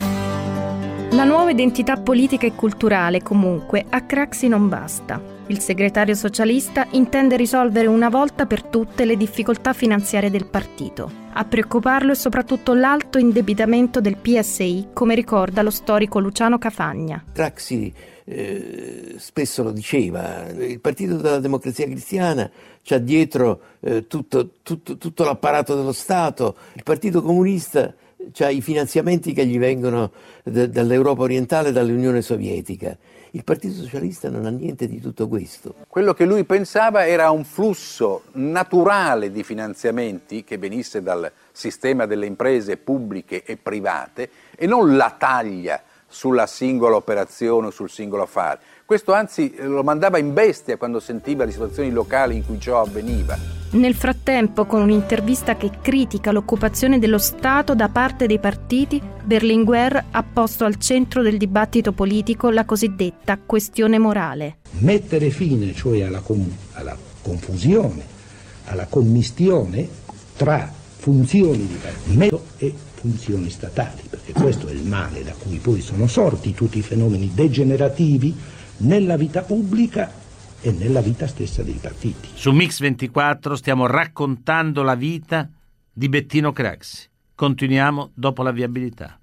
La nuova identità politica e culturale, comunque, a Craxi non basta. Il segretario socialista intende risolvere una volta per tutte le difficoltà finanziarie del partito. A preoccuparlo è soprattutto l'alto indebitamento del P S I, come ricorda lo storico Luciano Cafagna. Craxi eh, spesso lo diceva, il Partito della Democrazia Cristiana c'ha dietro eh, tutto, tutto, tutto l'apparato dello Stato, il Partito Comunista c'ha i finanziamenti che gli vengono d- dall'Europa orientale e dall'Unione Sovietica. Il Partito Socialista non ha niente di tutto questo. Quello che lui pensava era un flusso naturale di finanziamenti che venisse dal sistema delle imprese pubbliche e private e non la taglia sulla singola operazione o sul singolo affare. Questo anzi lo mandava in bestia quando sentiva le situazioni locali in cui ciò avveniva. Nel frattempo, con un'intervista che critica l'occupazione dello Stato da parte dei partiti, Berlinguer ha posto al centro del dibattito politico la cosiddetta questione morale. Mettere fine cioè alla, com- alla confusione, alla commistione tra funzioni di partito e funzioni statali, perché questo è il male da cui poi sono sorti tutti i fenomeni degenerativi nella vita pubblica e nella vita stessa dei partiti. Su Mix ventiquattro stiamo raccontando la vita di Bettino Craxi. Continuiamo dopo la viabilità.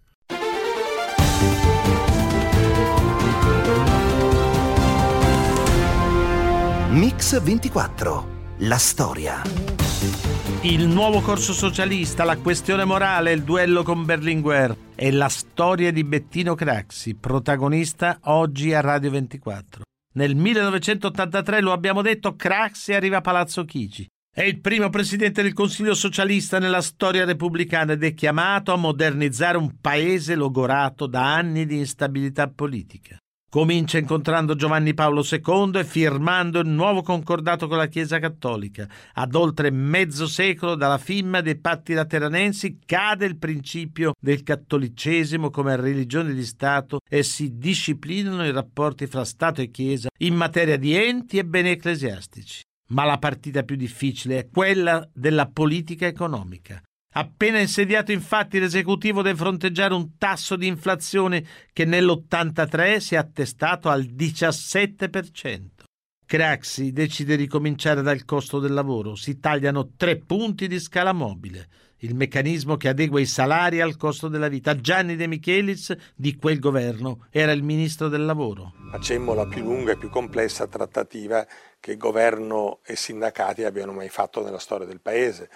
Mix ventiquattro, la storia. Il nuovo corso socialista, la questione morale, il duello con Berlinguer e la storia di Bettino Craxi, protagonista oggi a Radio ventiquattro. Nel millenovecentottantatré, lo abbiamo detto, Craxi arriva a Palazzo Chigi. È il primo presidente del Consiglio socialista nella storia repubblicana ed è chiamato a modernizzare un paese logorato da anni di instabilità politica. Comincia incontrando Giovanni Paolo secondo e firmando il nuovo concordato con la Chiesa Cattolica. Ad oltre mezzo secolo dalla firma dei patti lateranensi cade il principio del cattolicesimo come religione di Stato e si disciplinano i rapporti fra Stato e Chiesa in materia di enti e beni ecclesiastici. Ma la partita più difficile è quella della politica economica. Appena insediato, infatti, l'esecutivo deve fronteggiare un tasso di inflazione che nell'ottantatré si è attestato al diciassette per cento. Craxi decide di cominciare dal costo del lavoro. Si tagliano tre punti di scala mobile, il meccanismo che adegua i salari al costo della vita. Gianni De Michelis, di quel governo, era il ministro del lavoro. Facemmo la più lunga e più complessa trattativa che governo e sindacati abbiano mai fatto nella storia del paese.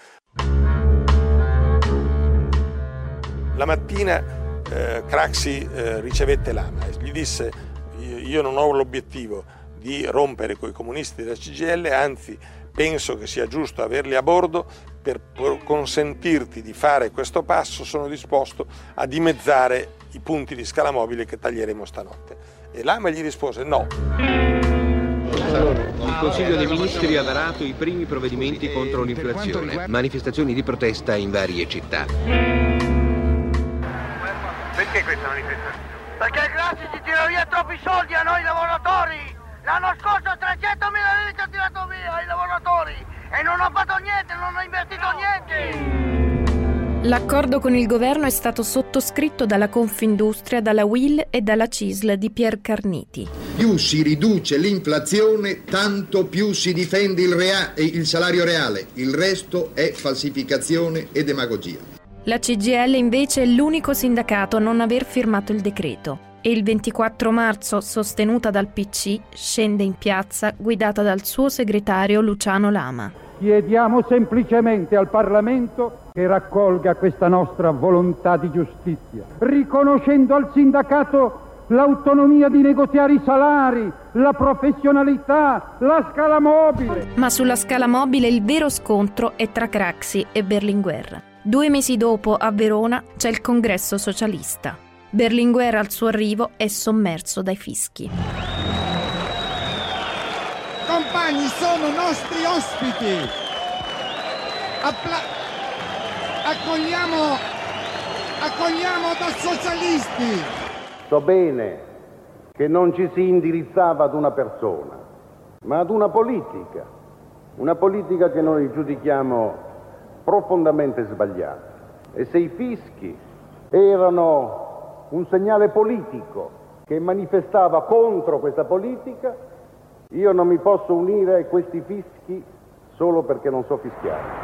La mattina eh, Craxi eh, ricevette l'A M A e gli disse: io non ho l'obiettivo di rompere coi comunisti della C G I L, anzi penso che sia giusto averli a bordo per consentirti di fare questo passo, sono disposto a dimezzare i punti di scala mobile che taglieremo stanotte. E l'A M A gli rispose no. Il Consiglio dei Ministri ha varato i primi provvedimenti contro l'inflazione, manifestazioni di protesta in varie città. Perché questa manifestazione? Perché Craxi ci tira via troppi soldi a noi lavoratori! L'anno scorso trecentomila lire ci ha tirato via ai lavoratori e non ho fatto niente, non ho investito niente! L'accordo con il governo è stato sottoscritto dalla Confindustria, dalla U I L e dalla C I S L di Pier Carniti. Più si riduce l'inflazione, tanto più si difende il, rea- il salario reale. Il resto è falsificazione e demagogia. La C G I L invece è l'unico sindacato a non aver firmato il decreto e il ventiquattro marzo, sostenuta dal P C, scende in piazza guidata dal suo segretario Luciano Lama. Chiediamo semplicemente al Parlamento che raccolga questa nostra volontà di giustizia, riconoscendo al sindacato l'autonomia di negoziare i salari, la professionalità, la scala mobile. Ma sulla scala mobile il vero scontro è tra Craxi e Berlinguer. Due mesi dopo, a Verona, c'è il congresso socialista. Berlinguer al suo arrivo è sommerso dai fischi. Compagni, sono nostri ospiti. Appla- accogliamo, accogliamo da socialisti. So bene che non ci si indirizzava ad una persona, ma ad una politica, una politica che noi giudichiamo profondamente sbagliata. E se i fischi erano un segnale politico che manifestava contro questa politica, io non mi posso unire a questi fischi solo perché non so fischiare.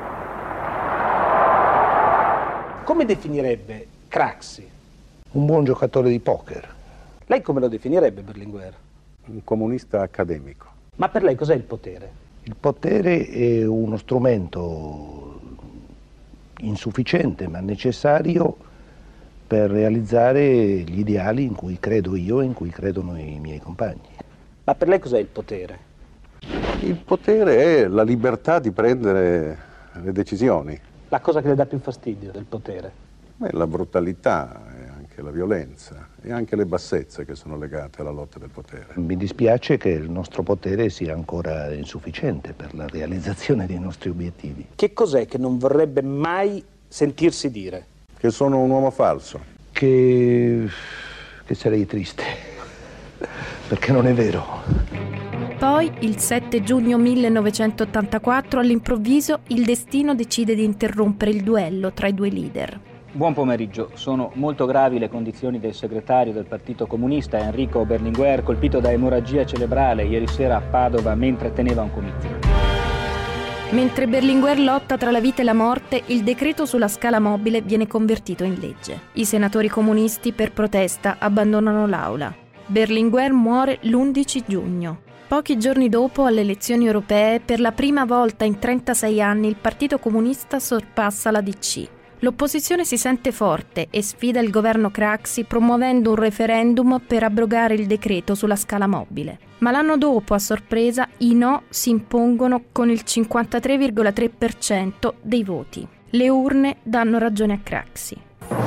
Come definirebbe Craxi? Un buon giocatore di poker. Lei come lo definirebbe Berlinguer? Un comunista accademico. Ma per lei cos'è il potere? Il potere è uno strumento insufficiente ma necessario per realizzare gli ideali in cui credo io e in cui credono i miei compagni. Ma per lei cos'è il potere? Il potere è la libertà di prendere le decisioni. La cosa che le dà più fastidio del potere? È la brutalità, e anche la violenza e anche le bassezze che sono legate alla lotta del potere. Mi dispiace che il nostro potere sia ancora insufficiente per la realizzazione dei nostri obiettivi. Che cos'è che non vorrebbe mai sentirsi dire? Che sono un uomo falso. Che, che sarei triste, perché non è vero. Poi, il sette giugno millenovecentottantaquattro, all'improvviso il destino decide di interrompere il duello tra i due leader. Buon pomeriggio. Sono molto gravi le condizioni del segretario del Partito Comunista, Enrico Berlinguer, colpito da emorragia cerebrale ieri sera a Padova mentre teneva un comizio. Mentre Berlinguer lotta tra la vita e la morte, il decreto sulla scala mobile viene convertito in legge. I senatori comunisti, per protesta, abbandonano l'aula. Berlinguer muore l'undici giugno. Pochi giorni dopo, alle elezioni europee, per la prima volta in trentasei anni il Partito Comunista sorpassa la D C. L'opposizione si sente forte e sfida il governo Craxi promuovendo un referendum per abrogare il decreto sulla scala mobile. Ma l'anno dopo, a sorpresa, i no si impongono con il cinquantatré virgola tre per cento dei voti. Le urne danno ragione a Craxi.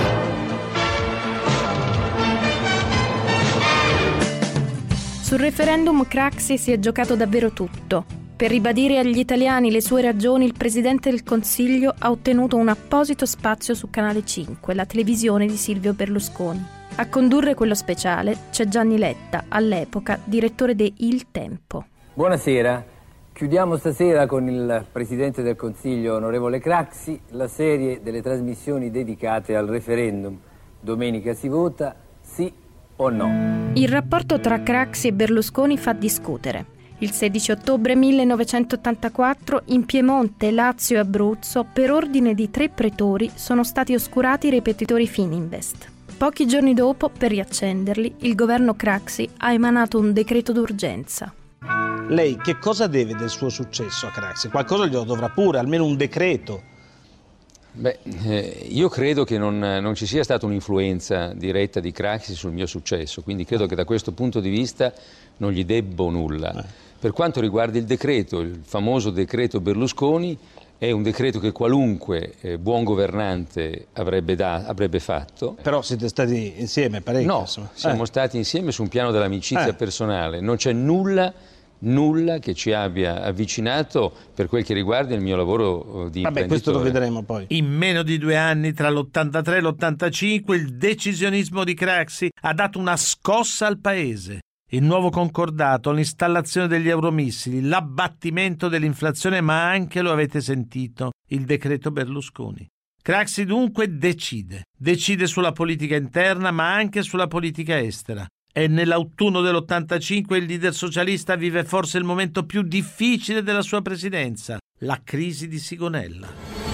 Sul referendum Craxi si è giocato davvero tutto. Per ribadire agli italiani le sue ragioni, il Presidente del Consiglio ha ottenuto un apposito spazio su Canale cinque, la televisione di Silvio Berlusconi. A condurre quello speciale c'è Gianni Letta, all'epoca direttore de Il Tempo. Buonasera. Chiudiamo stasera con il Presidente del Consiglio, onorevole Craxi, la serie delle trasmissioni dedicate al referendum. Domenica si vota sì o no. Il rapporto tra Craxi e Berlusconi fa discutere. Il sedici ottobre millenovecentottantaquattro in Piemonte, Lazio e Abruzzo, per ordine di tre pretori, sono stati oscurati i ripetitori Fininvest. Pochi giorni dopo, per riaccenderli, il governo Craxi ha emanato un decreto d'urgenza. Lei che cosa deve del suo successo a Craxi? Qualcosa glielo dovrà pure, almeno un decreto. Beh, eh, io credo che non, non ci sia stata un'influenza diretta di Craxi sul mio successo, quindi credo che da questo punto di vista non gli debbo nulla. Eh. Per quanto riguarda il decreto, il famoso decreto Berlusconi, è un decreto che qualunque eh, buon governante avrebbe, da, avrebbe fatto. Però siete stati insieme parecchio? No, insomma. siamo eh. stati insieme su un piano dell'amicizia eh. personale. Non c'è nulla, nulla che ci abbia avvicinato per quel che riguarda il mio lavoro di Vabbè, imprenditore. questo lo vedremo poi. In meno di due anni, tra l'ottantatré e l'ottantacinque, il decisionismo di Craxi ha dato una scossa al paese. Il nuovo concordato, l'installazione degli euromissili, l'abbattimento dell'inflazione, ma anche, lo avete sentito, il decreto Berlusconi. Craxi dunque decide. Decide sulla politica interna, ma anche sulla politica estera. E nell'autunno dell'ottantacinque il leader socialista vive forse il momento più difficile della sua presidenza, la crisi di Sigonella.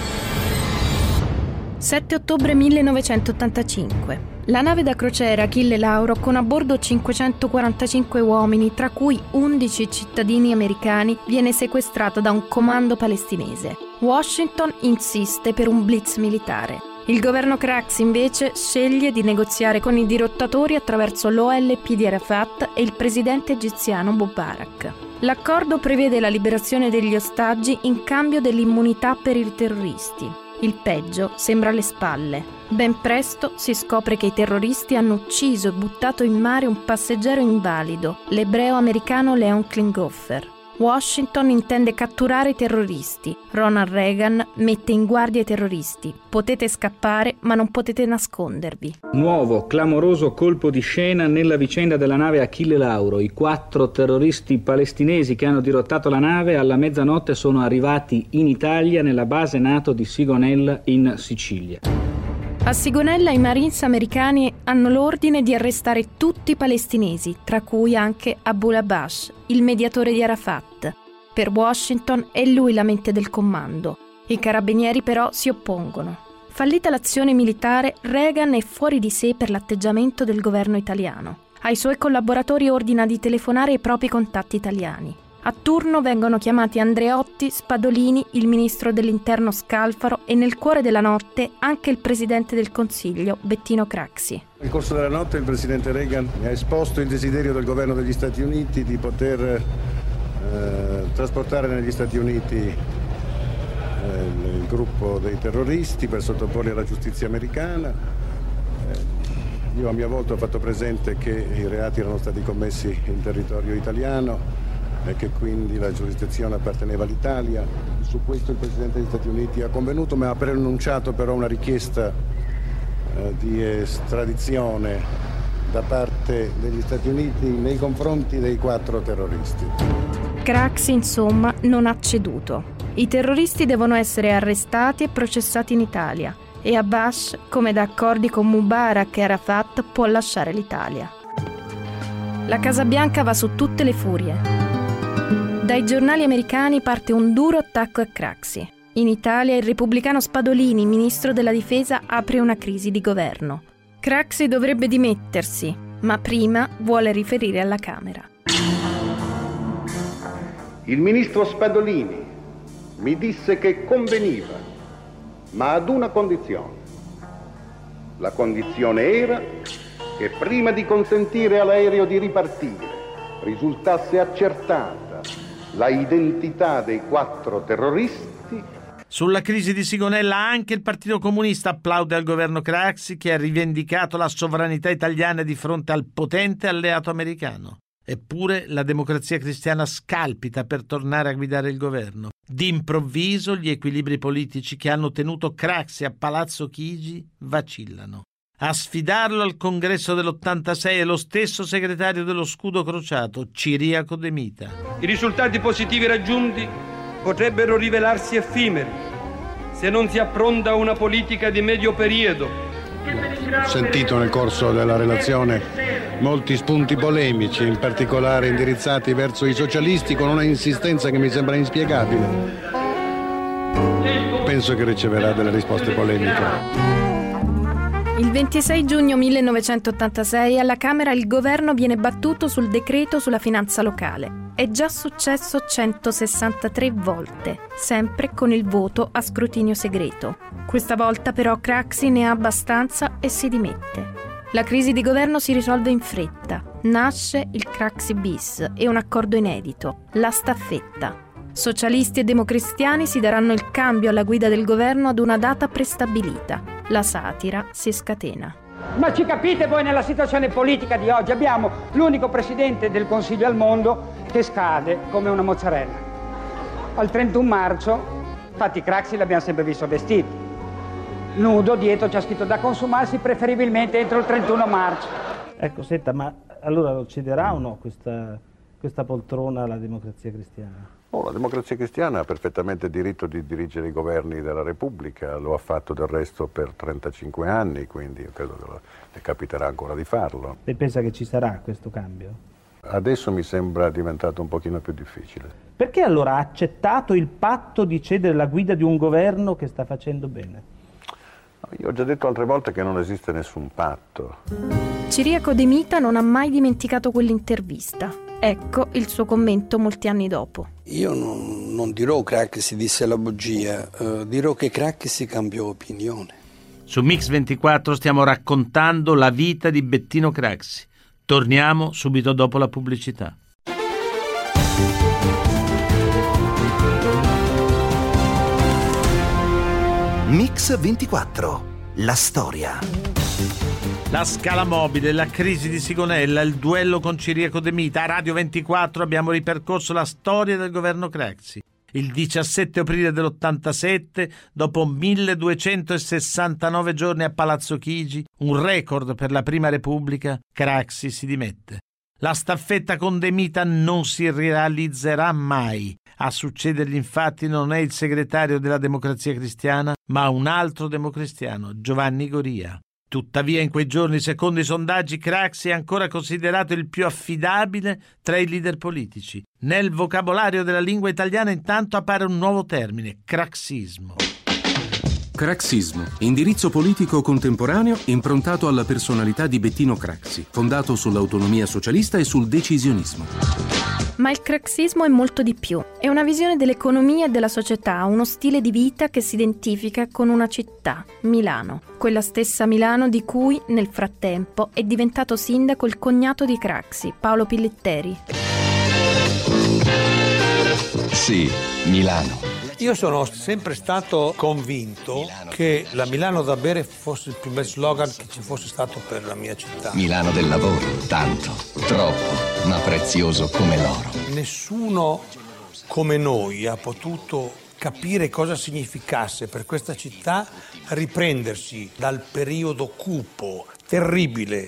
sette ottobre millenovecentottantacinque. La nave da crociera Achille Lauro, con a bordo cinquecentoquarantacinque uomini, tra cui undici cittadini americani, viene sequestrata da un comando palestinese. Washington insiste per un blitz militare. Il governo Craxi invece sceglie di negoziare con i dirottatori attraverso l'O L P di Arafat e il presidente egiziano Mubarak. L'accordo prevede la liberazione degli ostaggi in cambio dell'immunità per i terroristi. Il peggio sembra alle spalle. Ben presto si scopre che i terroristi hanno ucciso e buttato in mare un passeggero invalido, l'ebreo americano Leon Klinghoffer. Washington intende catturare i terroristi. Ronald Reagan mette in guardia i terroristi. Potete scappare, ma non potete nascondervi. Nuovo, clamoroso colpo di scena nella vicenda della nave Achille Lauro. I quattro terroristi palestinesi che hanno dirottato la nave alla mezzanotte sono arrivati in Italia nella base NATO di Sigonella in Sicilia. A Sigonella i Marines americani hanno l'ordine di arrestare tutti i palestinesi, tra cui anche Abu Labash, il mediatore di Arafat. Per Washington è lui la mente del comando. I carabinieri però si oppongono. Fallita l'azione militare, Reagan è fuori di sé per l'atteggiamento del governo italiano. Ai suoi collaboratori ordina di telefonare ai propri contatti italiani. A turno vengono chiamati Andreotti, Spadolini, il ministro dell'Interno Scalfaro e nel cuore della notte anche il presidente del Consiglio, Bettino Craxi. Nel corso della notte il presidente Reagan ha esposto il desiderio del governo degli Stati Uniti di poter eh, trasportare negli Stati Uniti eh, il gruppo dei terroristi per sottoporli alla giustizia americana. Eh, io a mia volta ho fatto presente che i reati erano stati commessi in territorio italiano e che quindi la giurisdizione apparteneva all'Italia. Su questo il Presidente degli Stati Uniti ha convenuto, ma ha preannunciato però una richiesta eh, di estradizione da parte degli Stati Uniti nei confronti dei quattro terroristi. Craxi, insomma, non ha ceduto. I terroristi devono essere arrestati e processati in Italia e Abbas, come da accordi con Mubarak e Arafat, può lasciare l'Italia. La Casa Bianca va su tutte le furie. Dai giornali americani parte un duro attacco a Craxi. In Italia il repubblicano Spadolini, ministro della difesa, apre una crisi di governo. Craxi dovrebbe dimettersi, ma prima vuole riferire alla Camera. Il ministro Spadolini mi disse che conveniva, ma ad una condizione. La condizione era che prima di consentire all'aereo di ripartire risultasse accertata la identità dei quattro terroristi. Sulla crisi di Sigonella anche il Partito Comunista applaude al governo Craxi, che ha rivendicato la sovranità italiana di fronte al potente alleato americano. Eppure la Democrazia Cristiana scalpita per tornare a guidare il governo. D'improvviso gli equilibri politici che hanno tenuto Craxi a Palazzo Chigi vacillano. A sfidarlo al congresso dell'ottantasei è lo stesso segretario dello Scudo Crociato, Ciriaco De Mita. I risultati positivi raggiunti potrebbero rivelarsi effimeri se non si appronta una politica di medio periodo. Ho sentito nel corso della relazione molti spunti polemici, in particolare indirizzati verso i socialisti con una insistenza che mi sembra inspiegabile. Penso che riceverà delle risposte polemiche. Il ventisei giugno millenovecentottantasei alla Camera il governo viene battuto sul decreto sulla finanza locale. È già successo centosessantatré volte, sempre con il voto a scrutinio segreto. Questa volta però Craxi ne ha abbastanza e si dimette. La crisi di governo si risolve in fretta. Nasce il Craxi bis e un accordo inedito, la staffetta. Socialisti e democristiani si daranno il cambio alla guida del governo ad una data prestabilita. La satira si scatena. Ma ci capite voi nella situazione politica di oggi? Abbiamo l'unico presidente del Consiglio al mondo che scade come una mozzarella. Al trentuno marzo, infatti Craxi l'abbiamo sempre visto vestito. Nudo, dietro c'è scritto da consumarsi preferibilmente entro il trentuno marzo. Ecco, senta, ma allora lo cederà o no questa, questa poltrona alla Democrazia Cristiana? Oh, la Democrazia Cristiana ha perfettamente diritto di dirigere i governi della Repubblica, lo ha fatto del resto per trentacinque anni, quindi credo che le capiterà ancora di farlo. Lei pensa che ci sarà questo cambio? Adesso mi sembra diventato un pochino più difficile. Perché allora ha accettato il patto di cedere la guida di un governo che sta facendo bene? Io ho già detto altre volte che non esiste nessun patto. Ciriaco De Mita non ha mai dimenticato quell'intervista. Ecco il suo commento molti anni dopo. Io non, non dirò Craxi disse la bugia, eh, dirò che Craxi cambiò opinione. Su Mix ventiquattro stiamo raccontando la vita di Bettino Craxi. Torniamo subito dopo la pubblicità. Mix ventiquattro, la storia. La scala mobile, la crisi di Sigonella, il duello con Ciriaco De Mita. A Radio ventiquattro abbiamo ripercorso la storia del governo Craxi. Il diciassette aprile dell'ottantasette, dopo milleduecentosessantanove giorni a Palazzo Chigi, un record per la Prima Repubblica, Craxi si dimette. La staffetta con De Mita non si realizzerà mai. A succedergli infatti non è il segretario della Democrazia Cristiana, ma un altro democristiano, Giovanni Goria. Tuttavia in quei giorni, secondo i sondaggi, Craxi è ancora considerato il più affidabile tra i leader politici. Nel vocabolario della lingua italiana intanto appare un nuovo termine, craxismo. Craxismo, indirizzo politico contemporaneo improntato alla personalità di Bettino Craxi, fondato sull'autonomia socialista e sul decisionismo. Ma il craxismo è molto di più. È una visione dell'economia e della società, uno stile di vita che si identifica con una città, Milano. Quella stessa Milano di cui, nel frattempo, è diventato sindaco il cognato di Craxi, Paolo Pillitteri. Sì, Milano. Io sono sempre stato convinto Milano. Che la Milano da bere fosse il più bel slogan che ci fosse stato per la mia città. Milano del lavoro, tanto, troppo, ma prezioso come l'oro. Nessuno come noi ha potuto capire cosa significasse per questa città riprendersi dal periodo cupo, terribile,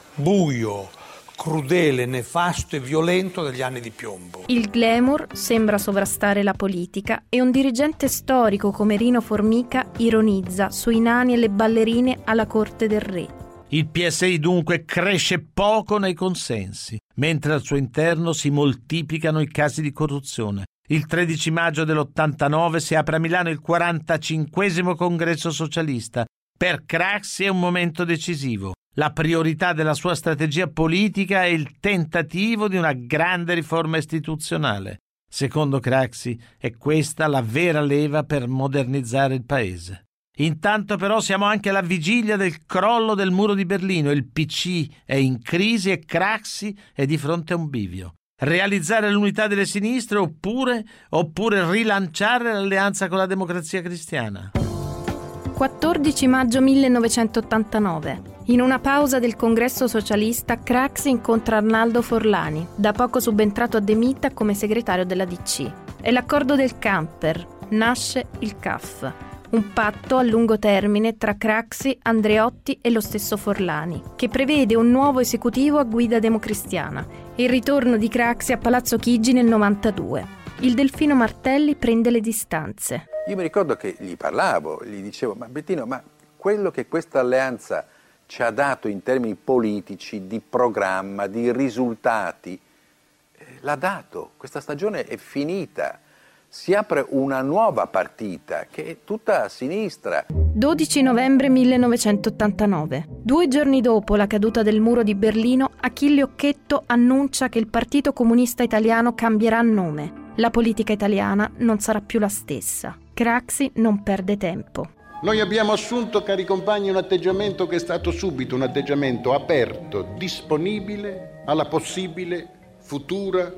buio, crudele, nefasto e violento degli anni di piombo. Il glamour sembra sovrastare la politica e un dirigente storico come Rino Formica ironizza sui nani e le ballerine alla corte del re. Il P S I dunque cresce poco nei consensi, mentre al suo interno si moltiplicano i casi di corruzione. Il tredici maggio dell'ottantanove si apre a Milano il quarantacinquesimo congresso socialista. Per Craxi è un momento decisivo. La priorità della sua strategia politica è il tentativo di una grande riforma istituzionale. Secondo Craxi è questa la vera leva per modernizzare il paese. Intanto però siamo anche alla vigilia del crollo del muro di Berlino. Il P C è in crisi e Craxi è di fronte a un bivio. Realizzare l'unità delle sinistre oppure, oppure rilanciare l'alleanza con la Democrazia Cristiana. quattordici maggio millenovecentottantanove. In una pausa del congresso socialista, Craxi incontra Arnaldo Forlani, da poco subentrato a De Mita come segretario della D C. È l'accordo del camper, nasce il C A F, un patto a lungo termine tra Craxi, Andreotti e lo stesso Forlani, che prevede un nuovo esecutivo a guida democristiana e il ritorno di Craxi a Palazzo Chigi nel novantadue. Il Delfino Martelli prende le distanze. Io mi ricordo che gli parlavo, gli dicevo, ma Bettino, ma quello che questa alleanza ci ha dato in termini politici, di programma, di risultati, eh, l'ha dato. Questa stagione è finita. Si apre una nuova partita che è tutta a sinistra. dodici novembre millenovecentottantanove. Due giorni dopo la caduta del muro di Berlino, Achille Occhetto annuncia che il Partito Comunista Italiano cambierà nome. La politica italiana non sarà più la stessa. Craxi non perde tempo. Noi abbiamo assunto, cari compagni, un atteggiamento che è stato subito un atteggiamento aperto, disponibile alla possibile futura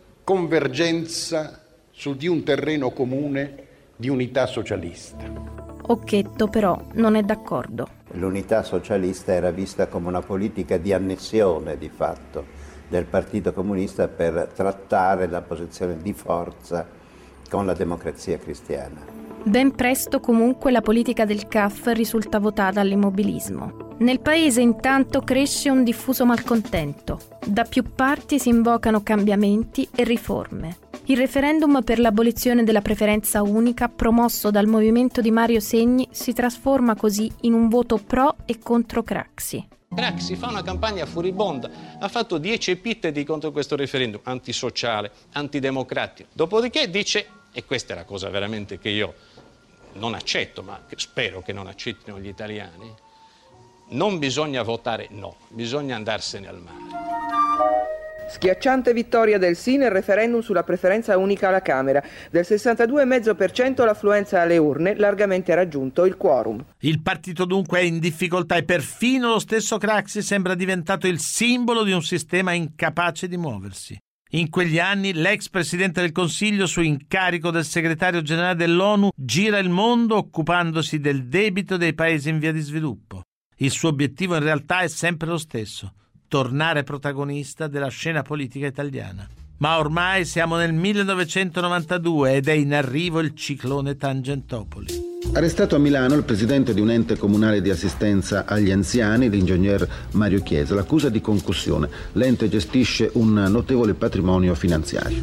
convergenza su di un terreno comune di unità socialista. Occhetto però non è d'accordo. L'unità socialista era vista come una politica di annessione di fatto del Partito Comunista per trattare la posizione di forza con la Democrazia Cristiana. Ben presto comunque la politica del C A F risulta votata all'immobilismo. Nel paese intanto cresce un diffuso malcontento. Da più parti si invocano cambiamenti e riforme. Il referendum per l'abolizione della preferenza unica promosso dal movimento di Mario Segni si trasforma così in un voto pro e contro Craxi. Craxi fa una campagna furibonda, ha fatto dieci epiteti contro questo referendum, antisociale, antidemocratico. Dopodiché dice, e questa è la cosa veramente che io non accetto, ma spero che non accettino gli italiani, non bisogna votare no, bisogna andarsene al mare. Schiacciante vittoria del sì nel referendum sulla preferenza unica alla Camera. Del sessantadue virgola cinque per cento l'affluenza alle urne, largamente raggiunto il quorum. Il partito dunque è in difficoltà e perfino lo stesso Craxi sembra diventato il simbolo di un sistema incapace di muoversi. In quegli anni l'ex Presidente del Consiglio, su incarico del Segretario Generale dell'ONU, gira il mondo occupandosi del debito dei paesi in via di sviluppo. Il suo obiettivo in realtà è sempre lo stesso: tornare protagonista della scena politica italiana. Ma ormai siamo nel millenovecentonovantadue ed è in arrivo il ciclone Tangentopoli. Arrestato a Milano il presidente di un ente comunale di assistenza agli anziani, l'ingegner Mario Chiesa, l'accusa di concussione. L'ente gestisce un notevole patrimonio finanziario.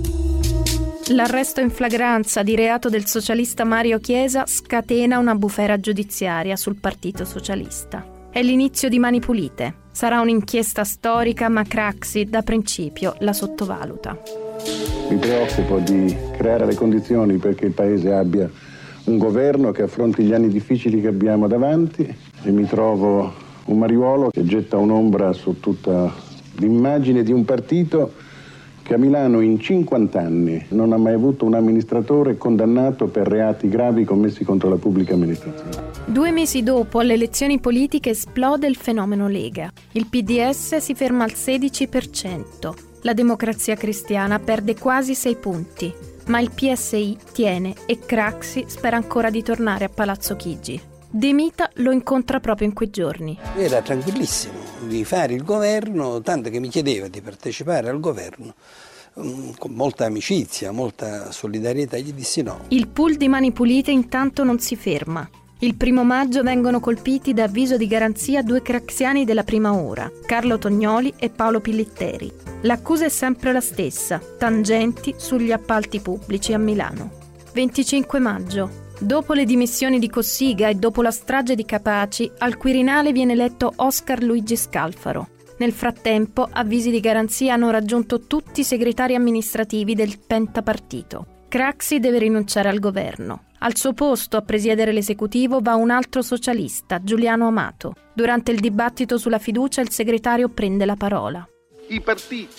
L'arresto in flagranza di reato del socialista Mario Chiesa scatena una bufera giudiziaria sul Partito Socialista. È l'inizio di Mani Pulite. Sarà un'inchiesta storica, ma Craxi da principio la sottovaluta. Mi preoccupo di creare le condizioni perché il Paese abbia un governo che affronti gli anni difficili che abbiamo davanti, e mi trovo un mariuolo che getta un'ombra su tutta l'immagine di un partito che a Milano in cinquanta anni non ha mai avuto un amministratore condannato per reati gravi commessi contro la pubblica amministrazione. Due mesi dopo, alle elezioni politiche esplode il fenomeno Lega. Il P D S si ferma al sedici per cento. La Democrazia Cristiana perde quasi sei punti. Ma il P S I tiene e Craxi spera ancora di tornare a Palazzo Chigi. De Mita lo incontra proprio in quei giorni. Era tranquillissimo di fare il governo, tanto che mi chiedeva di partecipare al governo um, con molta amicizia, molta solidarietà. Gli dissi no. Il pool di Mani Pulite intanto non si ferma. Il primo maggio vengono colpiti da avviso di garanzia due craxiani della prima ora, Carlo Tognoli e Paolo Pillitteri. L'accusa è sempre la stessa: tangenti sugli appalti pubblici a Milano. venticinque maggio. Dopo le dimissioni di Cossiga e dopo la strage di Capaci, al Quirinale viene eletto Oscar Luigi Scalfaro. Nel frattempo, avvisi di garanzia hanno raggiunto tutti i segretari amministrativi del pentapartito. Craxi deve rinunciare al governo. Al suo posto a presiedere l'esecutivo va un altro socialista, Giuliano Amato. Durante il dibattito sulla fiducia il segretario prende la parola. I partiti,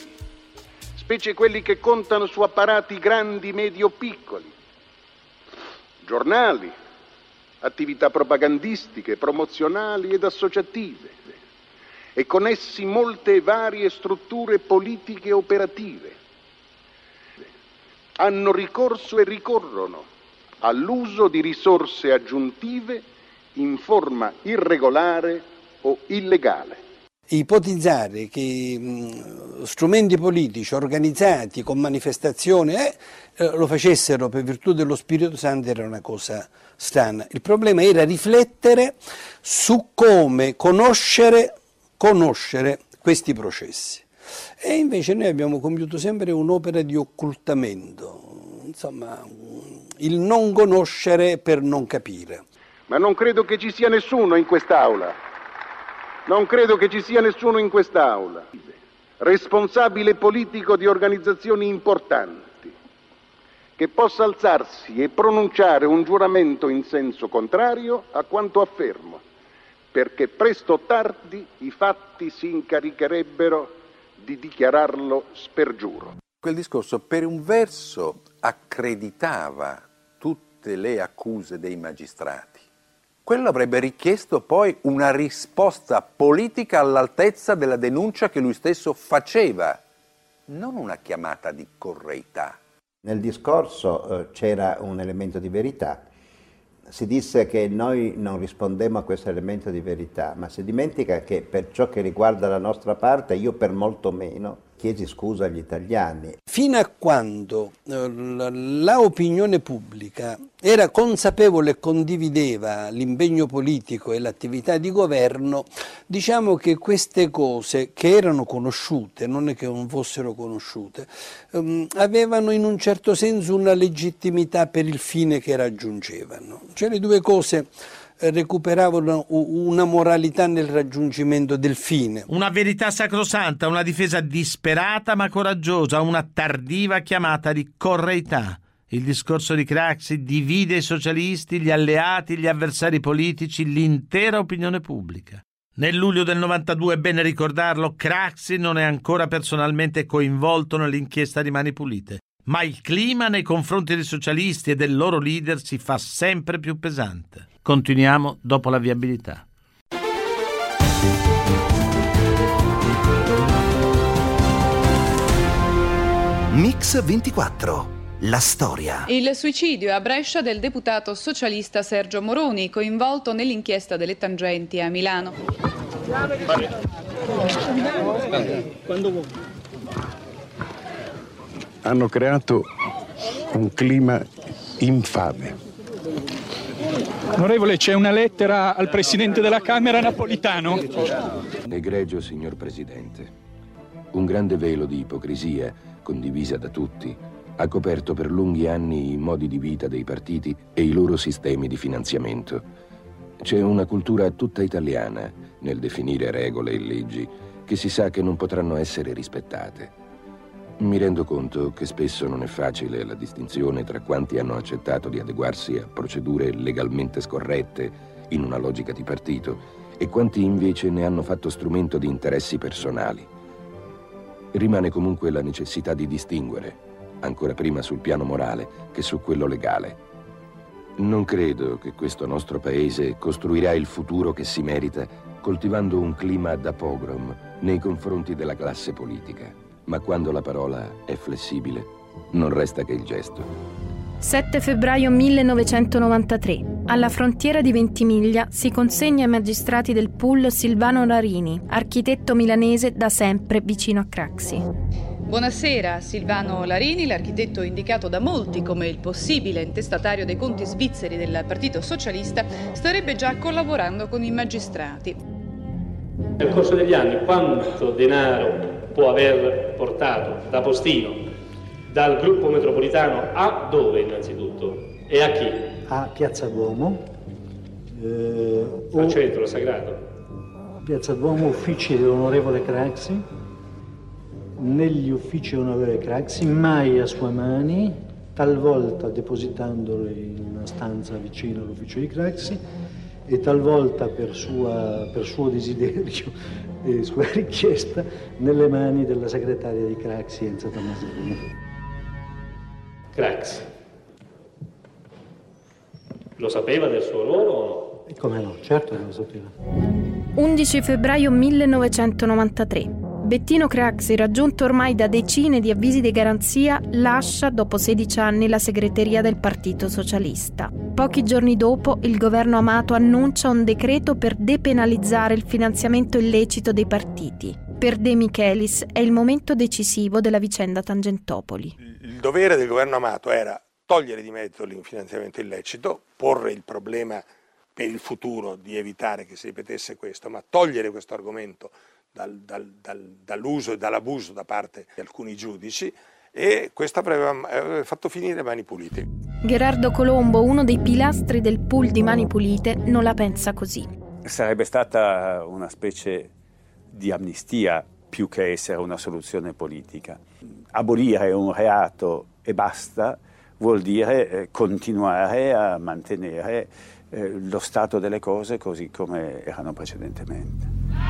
specie quelli che contano su apparati grandi, medi o piccoli, giornali, attività propagandistiche, promozionali ed associative, e con essi molte varie strutture politiche operative, hanno ricorso e ricorrono all'uso di risorse aggiuntive in forma irregolare o illegale. Ipotizzare che mh, strumenti politici organizzati con manifestazioni eh, eh, lo facessero per virtù dello Spirito Santo era una cosa strana. Il problema era riflettere su come conoscere, conoscere questi processi. E invece noi abbiamo compiuto sempre un'opera di occultamento, insomma, il non conoscere per non capire. Ma non credo che ci sia nessuno in quest'Aula. Non credo che ci sia nessuno in quest'Aula, responsabile politico di organizzazioni importanti, che possa alzarsi e pronunciare un giuramento in senso contrario a quanto affermo, perché presto o tardi i fatti si incaricherebbero di dichiararlo spergiuro. Quel discorso per un verso accreditava tutte le accuse dei magistrati. Quello avrebbe richiesto poi una risposta politica all'altezza della denuncia che lui stesso faceva, non una chiamata di correità. Nel discorso eh, c'era un elemento di verità. Si disse che noi non rispondemmo a questo elemento di verità, ma si dimentica che per ciò che riguarda la nostra parte, io per molto meno chiesi scusa agli italiani. Fino a quando eh, la opinione pubblica era consapevole e condivideva l'impegno politico e l'attività di governo, diciamo che queste cose che erano conosciute, non è che non fossero conosciute, ehm, avevano in un certo senso una legittimità per il fine che raggiungevano. Cioè le due cose recuperavano una moralità nel raggiungimento del fine. Una verità sacrosanta, una difesa disperata ma coraggiosa, una tardiva chiamata di correità. Il discorso di Craxi divide i socialisti, gli alleati, gli avversari politici, l'intera opinione pubblica. Nel luglio del novantadue, è bene ricordarlo, Craxi non è ancora personalmente coinvolto nell'inchiesta di Mani Pulite, ma il clima nei confronti dei socialisti e del loro leader si fa sempre più pesante. Continuiamo dopo la viabilità. Mix ventiquattro. La storia. Il suicidio a Brescia del deputato socialista Sergio Moroni, coinvolto nell'inchiesta delle tangenti a Milano. Hanno creato un clima infame. Onorevole, c'è una lettera al Presidente della Camera Napolitano. Egregio signor Presidente, un grande velo di ipocrisia, condivisa da tutti, ha coperto per lunghi anni i modi di vita dei partiti e i loro sistemi di finanziamento. C'è una cultura tutta italiana nel definire regole e leggi che si sa che non potranno essere rispettate. Mi rendo conto che spesso non è facile la distinzione tra quanti hanno accettato di adeguarsi a procedure legalmente scorrette in una logica di partito e quanti invece ne hanno fatto strumento di interessi personali. Rimane comunque la necessità di distinguere, ancora prima sul piano morale che su quello legale. Non credo che questo nostro paese costruirà il futuro che si merita coltivando un clima da pogrom nei confronti della classe politica, ma quando la parola è flessibile non resta che il gesto. sette febbraio millenovecentonovantatré. Alla frontiera di Ventimiglia si consegna ai magistrati del P U L Silvano Larini, architetto milanese da sempre vicino a Craxi. Buonasera, Silvano Larini, l'architetto indicato da molti come il possibile intestatario dei conti svizzeri del Partito Socialista, starebbe già collaborando con i magistrati. Nel corso degli anni quanto denaro può aver portato da postino dal gruppo metropolitano a dove innanzitutto e a chi? A Piazza Duomo. Eh, Al centro sagrato. Piazza Duomo, uffici dell'onorevole Craxi. Negli uffici dell'onorevole Craxi, mai a sue mani, talvolta depositandolo in una stanza vicino all'ufficio di Craxi e talvolta per, sua, per suo desiderio e sua richiesta nelle mani della segretaria di Craxi, Enza Tomasini. Craxi lo sapeva del suo ruolo o no? E come no, certo che lo sapeva. undici febbraio millenovecentonovantatré. Bettino Craxi, raggiunto ormai da decine di avvisi di garanzia, lascia dopo sedici anni la segreteria del Partito Socialista. Pochi giorni dopo, il governo Amato annuncia un decreto per depenalizzare il finanziamento illecito dei partiti. Per De Michelis è il momento decisivo della vicenda Tangentopoli. Il dovere del governo Amato era togliere di mezzo l'infinanziamento illecito, porre il problema per il futuro di evitare che si ripetesse questo, ma togliere questo argomento Dal, dal, dal, dall'uso e dall'abuso da parte di alcuni giudici, e questo avrebbe fatto finire Mani Pulite. Gherardo Colombo, uno dei pilastri del pool di Mani Pulite, non la pensa così. Sarebbe stata una specie di amnistia più che essere una soluzione politica. Abolire un reato e basta vuol dire eh, continuare a mantenere eh, lo stato delle cose così come erano precedentemente.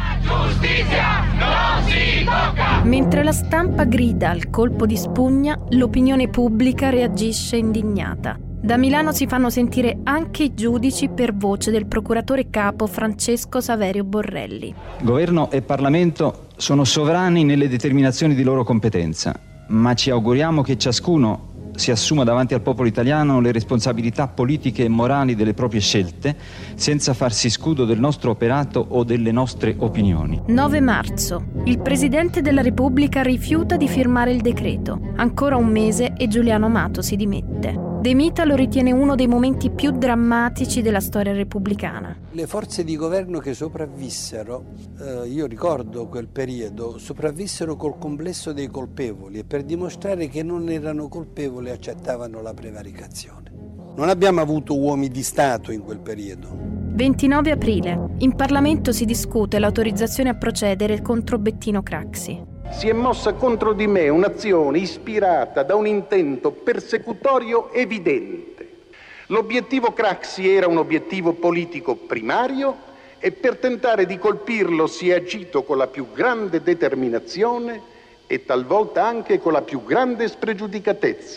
Giustizia non si tocca! Mentre la stampa grida al colpo di spugna, l'opinione pubblica reagisce indignata. Da Milano si fanno sentire anche i giudici per voce del procuratore capo Francesco Saverio Borrelli. Governo e Parlamento sono sovrani nelle determinazioni di loro competenza, ma ci auguriamo che ciascuno si assuma davanti al popolo italiano le responsabilità politiche e morali delle proprie scelte, senza farsi scudo del nostro operato o delle nostre opinioni. nove marzo. Il Presidente della Repubblica rifiuta di firmare il decreto. Ancora un mese e Giuliano Amato si dimette. De Mita lo ritiene uno dei momenti più drammatici della storia repubblicana. Le forze di governo che sopravvissero, eh, io ricordo quel periodo, sopravvissero col complesso dei colpevoli e per dimostrare che non erano colpevoli accettavano la prevaricazione. Non abbiamo avuto uomini di Stato in quel periodo. ventinove aprile. In Parlamento si discute l'autorizzazione a procedere contro Bettino Craxi. Si è mossa contro di me un'azione ispirata da un intento persecutorio evidente. L'obiettivo Craxi era un obiettivo politico primario e per tentare di colpirlo si è agito con la più grande determinazione e talvolta anche con la più grande spregiudicatezza.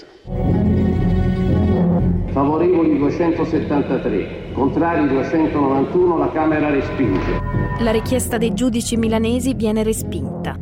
Favorevoli duecentosettantatré, contrari duecentonovantuno, la Camera respinge. La richiesta dei giudici milanesi viene respinta.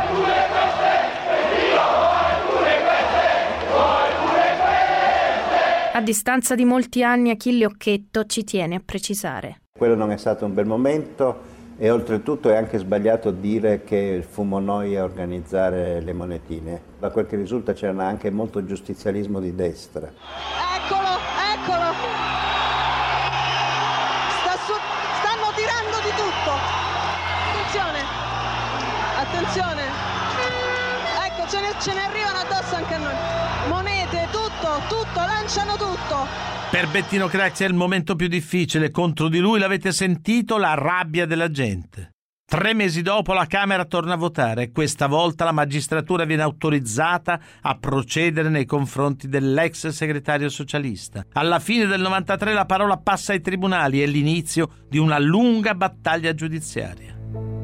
A distanza di molti anni Achille Occhetto ci tiene a precisare. Quello non è stato un bel momento e oltretutto è anche sbagliato dire che fummo noi a organizzare le monetine. Da quel che risulta c'era anche molto giustizialismo di destra. Eccolo, eccolo! Sta su... Stanno tirando di tutto! Attenzione! Attenzione! Ecco, ce ne, ce ne arrivano addosso anche a noi. Monete, tutto, tutto, lanciano tutto! Per Bettino Craxi è il momento più difficile. Contro di lui, l'avete sentito, la rabbia della gente. Tre mesi dopo la Camera torna a votare e questa volta la magistratura viene autorizzata a procedere nei confronti dell'ex segretario socialista. Alla fine del novantatré la parola passa ai tribunali e l'inizio di una lunga battaglia giudiziaria.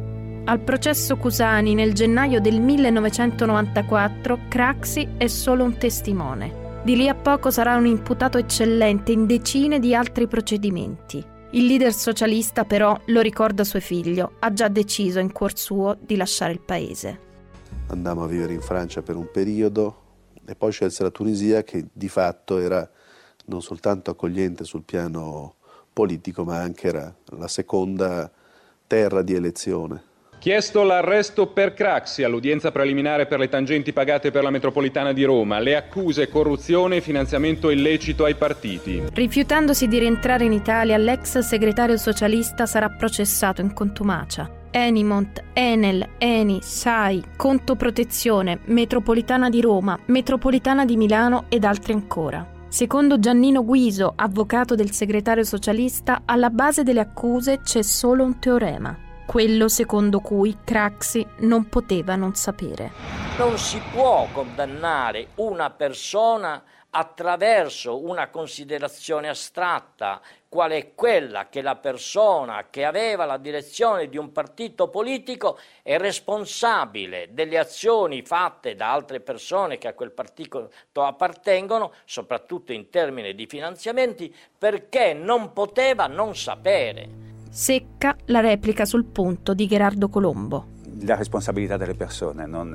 Al processo Cusani nel gennaio del millenovecentonovantaquattro Craxi è solo un testimone. Di lì a poco sarà un imputato eccellente in decine di altri procedimenti. Il leader socialista però, lo ricorda suo figlio, ha già deciso in cuor suo di lasciare il paese. Andammo a vivere in Francia per un periodo e poi scelse la Tunisia, che di fatto era non soltanto accogliente sul piano politico ma anche era la seconda terra di elezione. Chiesto l'arresto per Craxi all'udienza preliminare per le tangenti pagate per la metropolitana di Roma, le accuse corruzione e finanziamento illecito ai partiti. Rifiutandosi di rientrare in Italia, l'ex segretario socialista sarà processato in contumacia. Enimont, Enel, Eni, S A I, Conto Protezione, Metropolitana di Roma, Metropolitana di Milano ed altri ancora. Secondo Giannino Guiso, avvocato del segretario socialista, alla base delle accuse c'è solo un teorema. Quello secondo cui Craxi non poteva non sapere. Non si può condannare una persona attraverso una considerazione astratta, qual è quella che la persona che aveva la direzione di un partito politico è responsabile delle azioni fatte da altre persone che a quel partito appartengono, soprattutto in termini di finanziamenti, perché non poteva non sapere. Secca la replica sul punto di Gherardo Colombo. La responsabilità delle persone non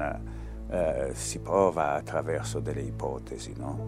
eh, si prova attraverso delle ipotesi, no?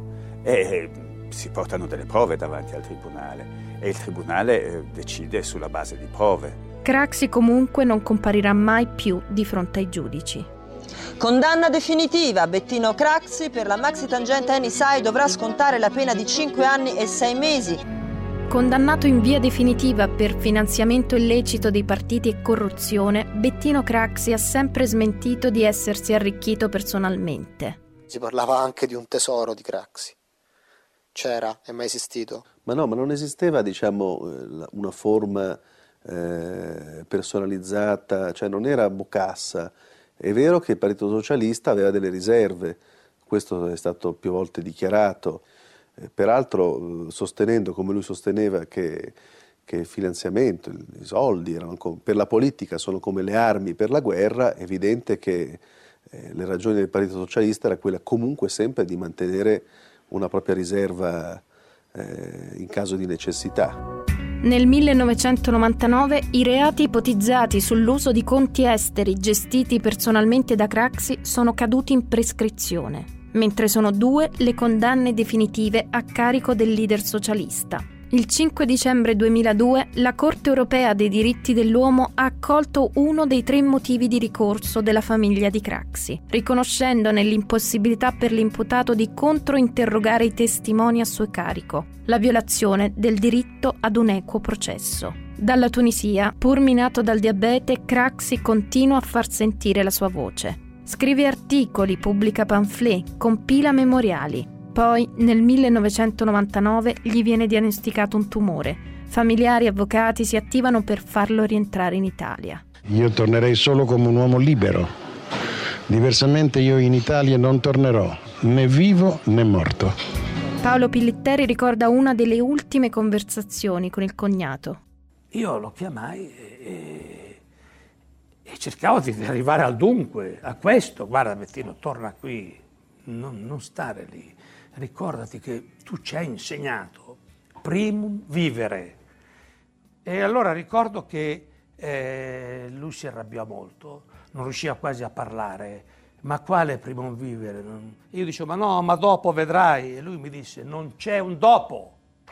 E si portano delle prove davanti al tribunale e il tribunale eh, decide sulla base di prove. Craxi comunque non comparirà mai più di fronte ai giudici. Condanna definitiva. Bettino Craxi per la maxi tangente Eni S A I dovrà scontare la pena di cinque anni e sei mesi. Condannato in via definitiva per finanziamento illecito dei partiti e corruzione, Bettino Craxi ha sempre smentito di essersi arricchito personalmente. Si parlava anche di un tesoro di Craxi. C'era? È mai esistito? Ma no, ma non esisteva, diciamo, una forma eh, personalizzata, cioè non era Bocassa. È vero che il Partito Socialista aveva delle riserve, questo è stato più volte dichiarato. Peraltro sostenendo, come lui sosteneva, che, che il finanziamento, i soldi erano per la politica sono come le armi per la guerra, è evidente che eh, le ragioni del Partito Socialista era quella comunque sempre di mantenere una propria riserva eh, in caso di necessità. Nel millenovecentonovantanove i reati ipotizzati sull'uso di conti esteri gestiti personalmente da Craxi sono caduti in prescrizione, mentre sono due le condanne definitive a carico del leader socialista. Il cinque dicembre duemiladue la Corte europea dei diritti dell'uomo ha accolto uno dei tre motivi di ricorso della famiglia di Craxi, riconoscendone l'impossibilità per l'imputato di controinterrogare i testimoni a suo carico, la violazione del diritto ad un equo processo. Dalla Tunisia, pur minato dal diabete, Craxi continua a far sentire la sua voce. Scrive articoli, pubblica pamphlet, compila memoriali. Poi, nel millenovecentonovantanove, gli viene diagnosticato un tumore. Familiari e avvocati si attivano per farlo rientrare in Italia. Io tornerei solo come un uomo libero. Diversamente io in Italia non tornerò, né vivo né morto. Paolo Pillitteri ricorda una delle ultime conversazioni con il cognato. io lo chiamai e, e cercavo di arrivare al dunque, a questo. Guarda Bettino, torna qui, non, non stare lì, ricordati che tu ci hai insegnato primum vivere. E allora ricordo che eh, lui si arrabbiò molto, non riusciva quasi a parlare. Ma quale primum vivere? Io dicevo, ma no, ma dopo vedrai. E lui mi disse, non c'è un dopo.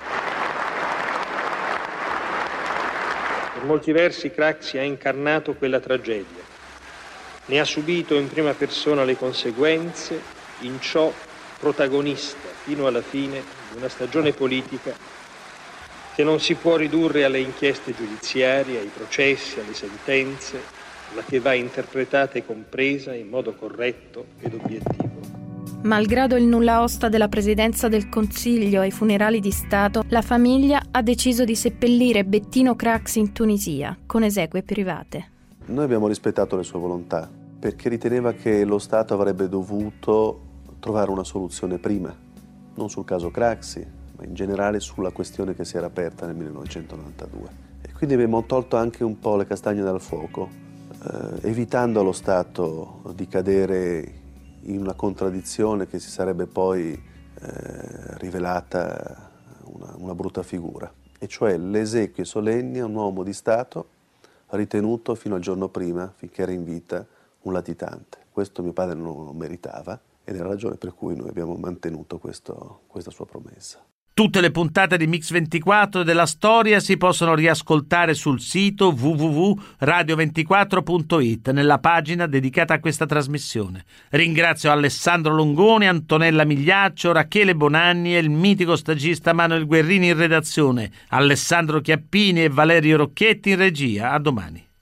Per molti versi Craxi ha incarnato quella tragedia. Ne ha subito in prima persona le conseguenze, in ciò protagonista fino alla fine di una stagione politica che non si può ridurre alle inchieste giudiziarie, ai processi, alle sentenze, ma che va interpretata e compresa in modo corretto ed obiettivo. Malgrado il nulla osta della Presidenza del Consiglio ai funerali di Stato, la famiglia ha deciso di seppellire Bettino Craxi in Tunisia, con esequie private. Noi abbiamo rispettato le sue volontà, perché riteneva che lo Stato avrebbe dovuto trovare una soluzione prima, non sul caso Craxi, ma in generale sulla questione che si era aperta nel millenovecentonovantadue. E quindi abbiamo tolto anche un po' le castagne dal fuoco, eh, evitando allo Stato di cadere in una contraddizione che si sarebbe poi eh, rivelata una, una brutta figura, e cioè le esequie solenni a un uomo di Stato ritenuto fino al giorno prima, finché era in vita, un latitante. Questo mio padre non lo meritava ed è la ragione per cui noi abbiamo mantenuto questo, questa sua promessa. Tutte le puntate di Mix ventiquattro e della storia si possono riascoltare sul sito w w w punto radio ventiquattro punto it nella pagina dedicata a questa trasmissione. Ringrazio Alessandro Longoni, Antonella Migliaccio, Rachele Bonanni e il mitico stagista Manuel Guerrini in redazione, Alessandro Chiappini e Valerio Rocchetti in regia. A domani.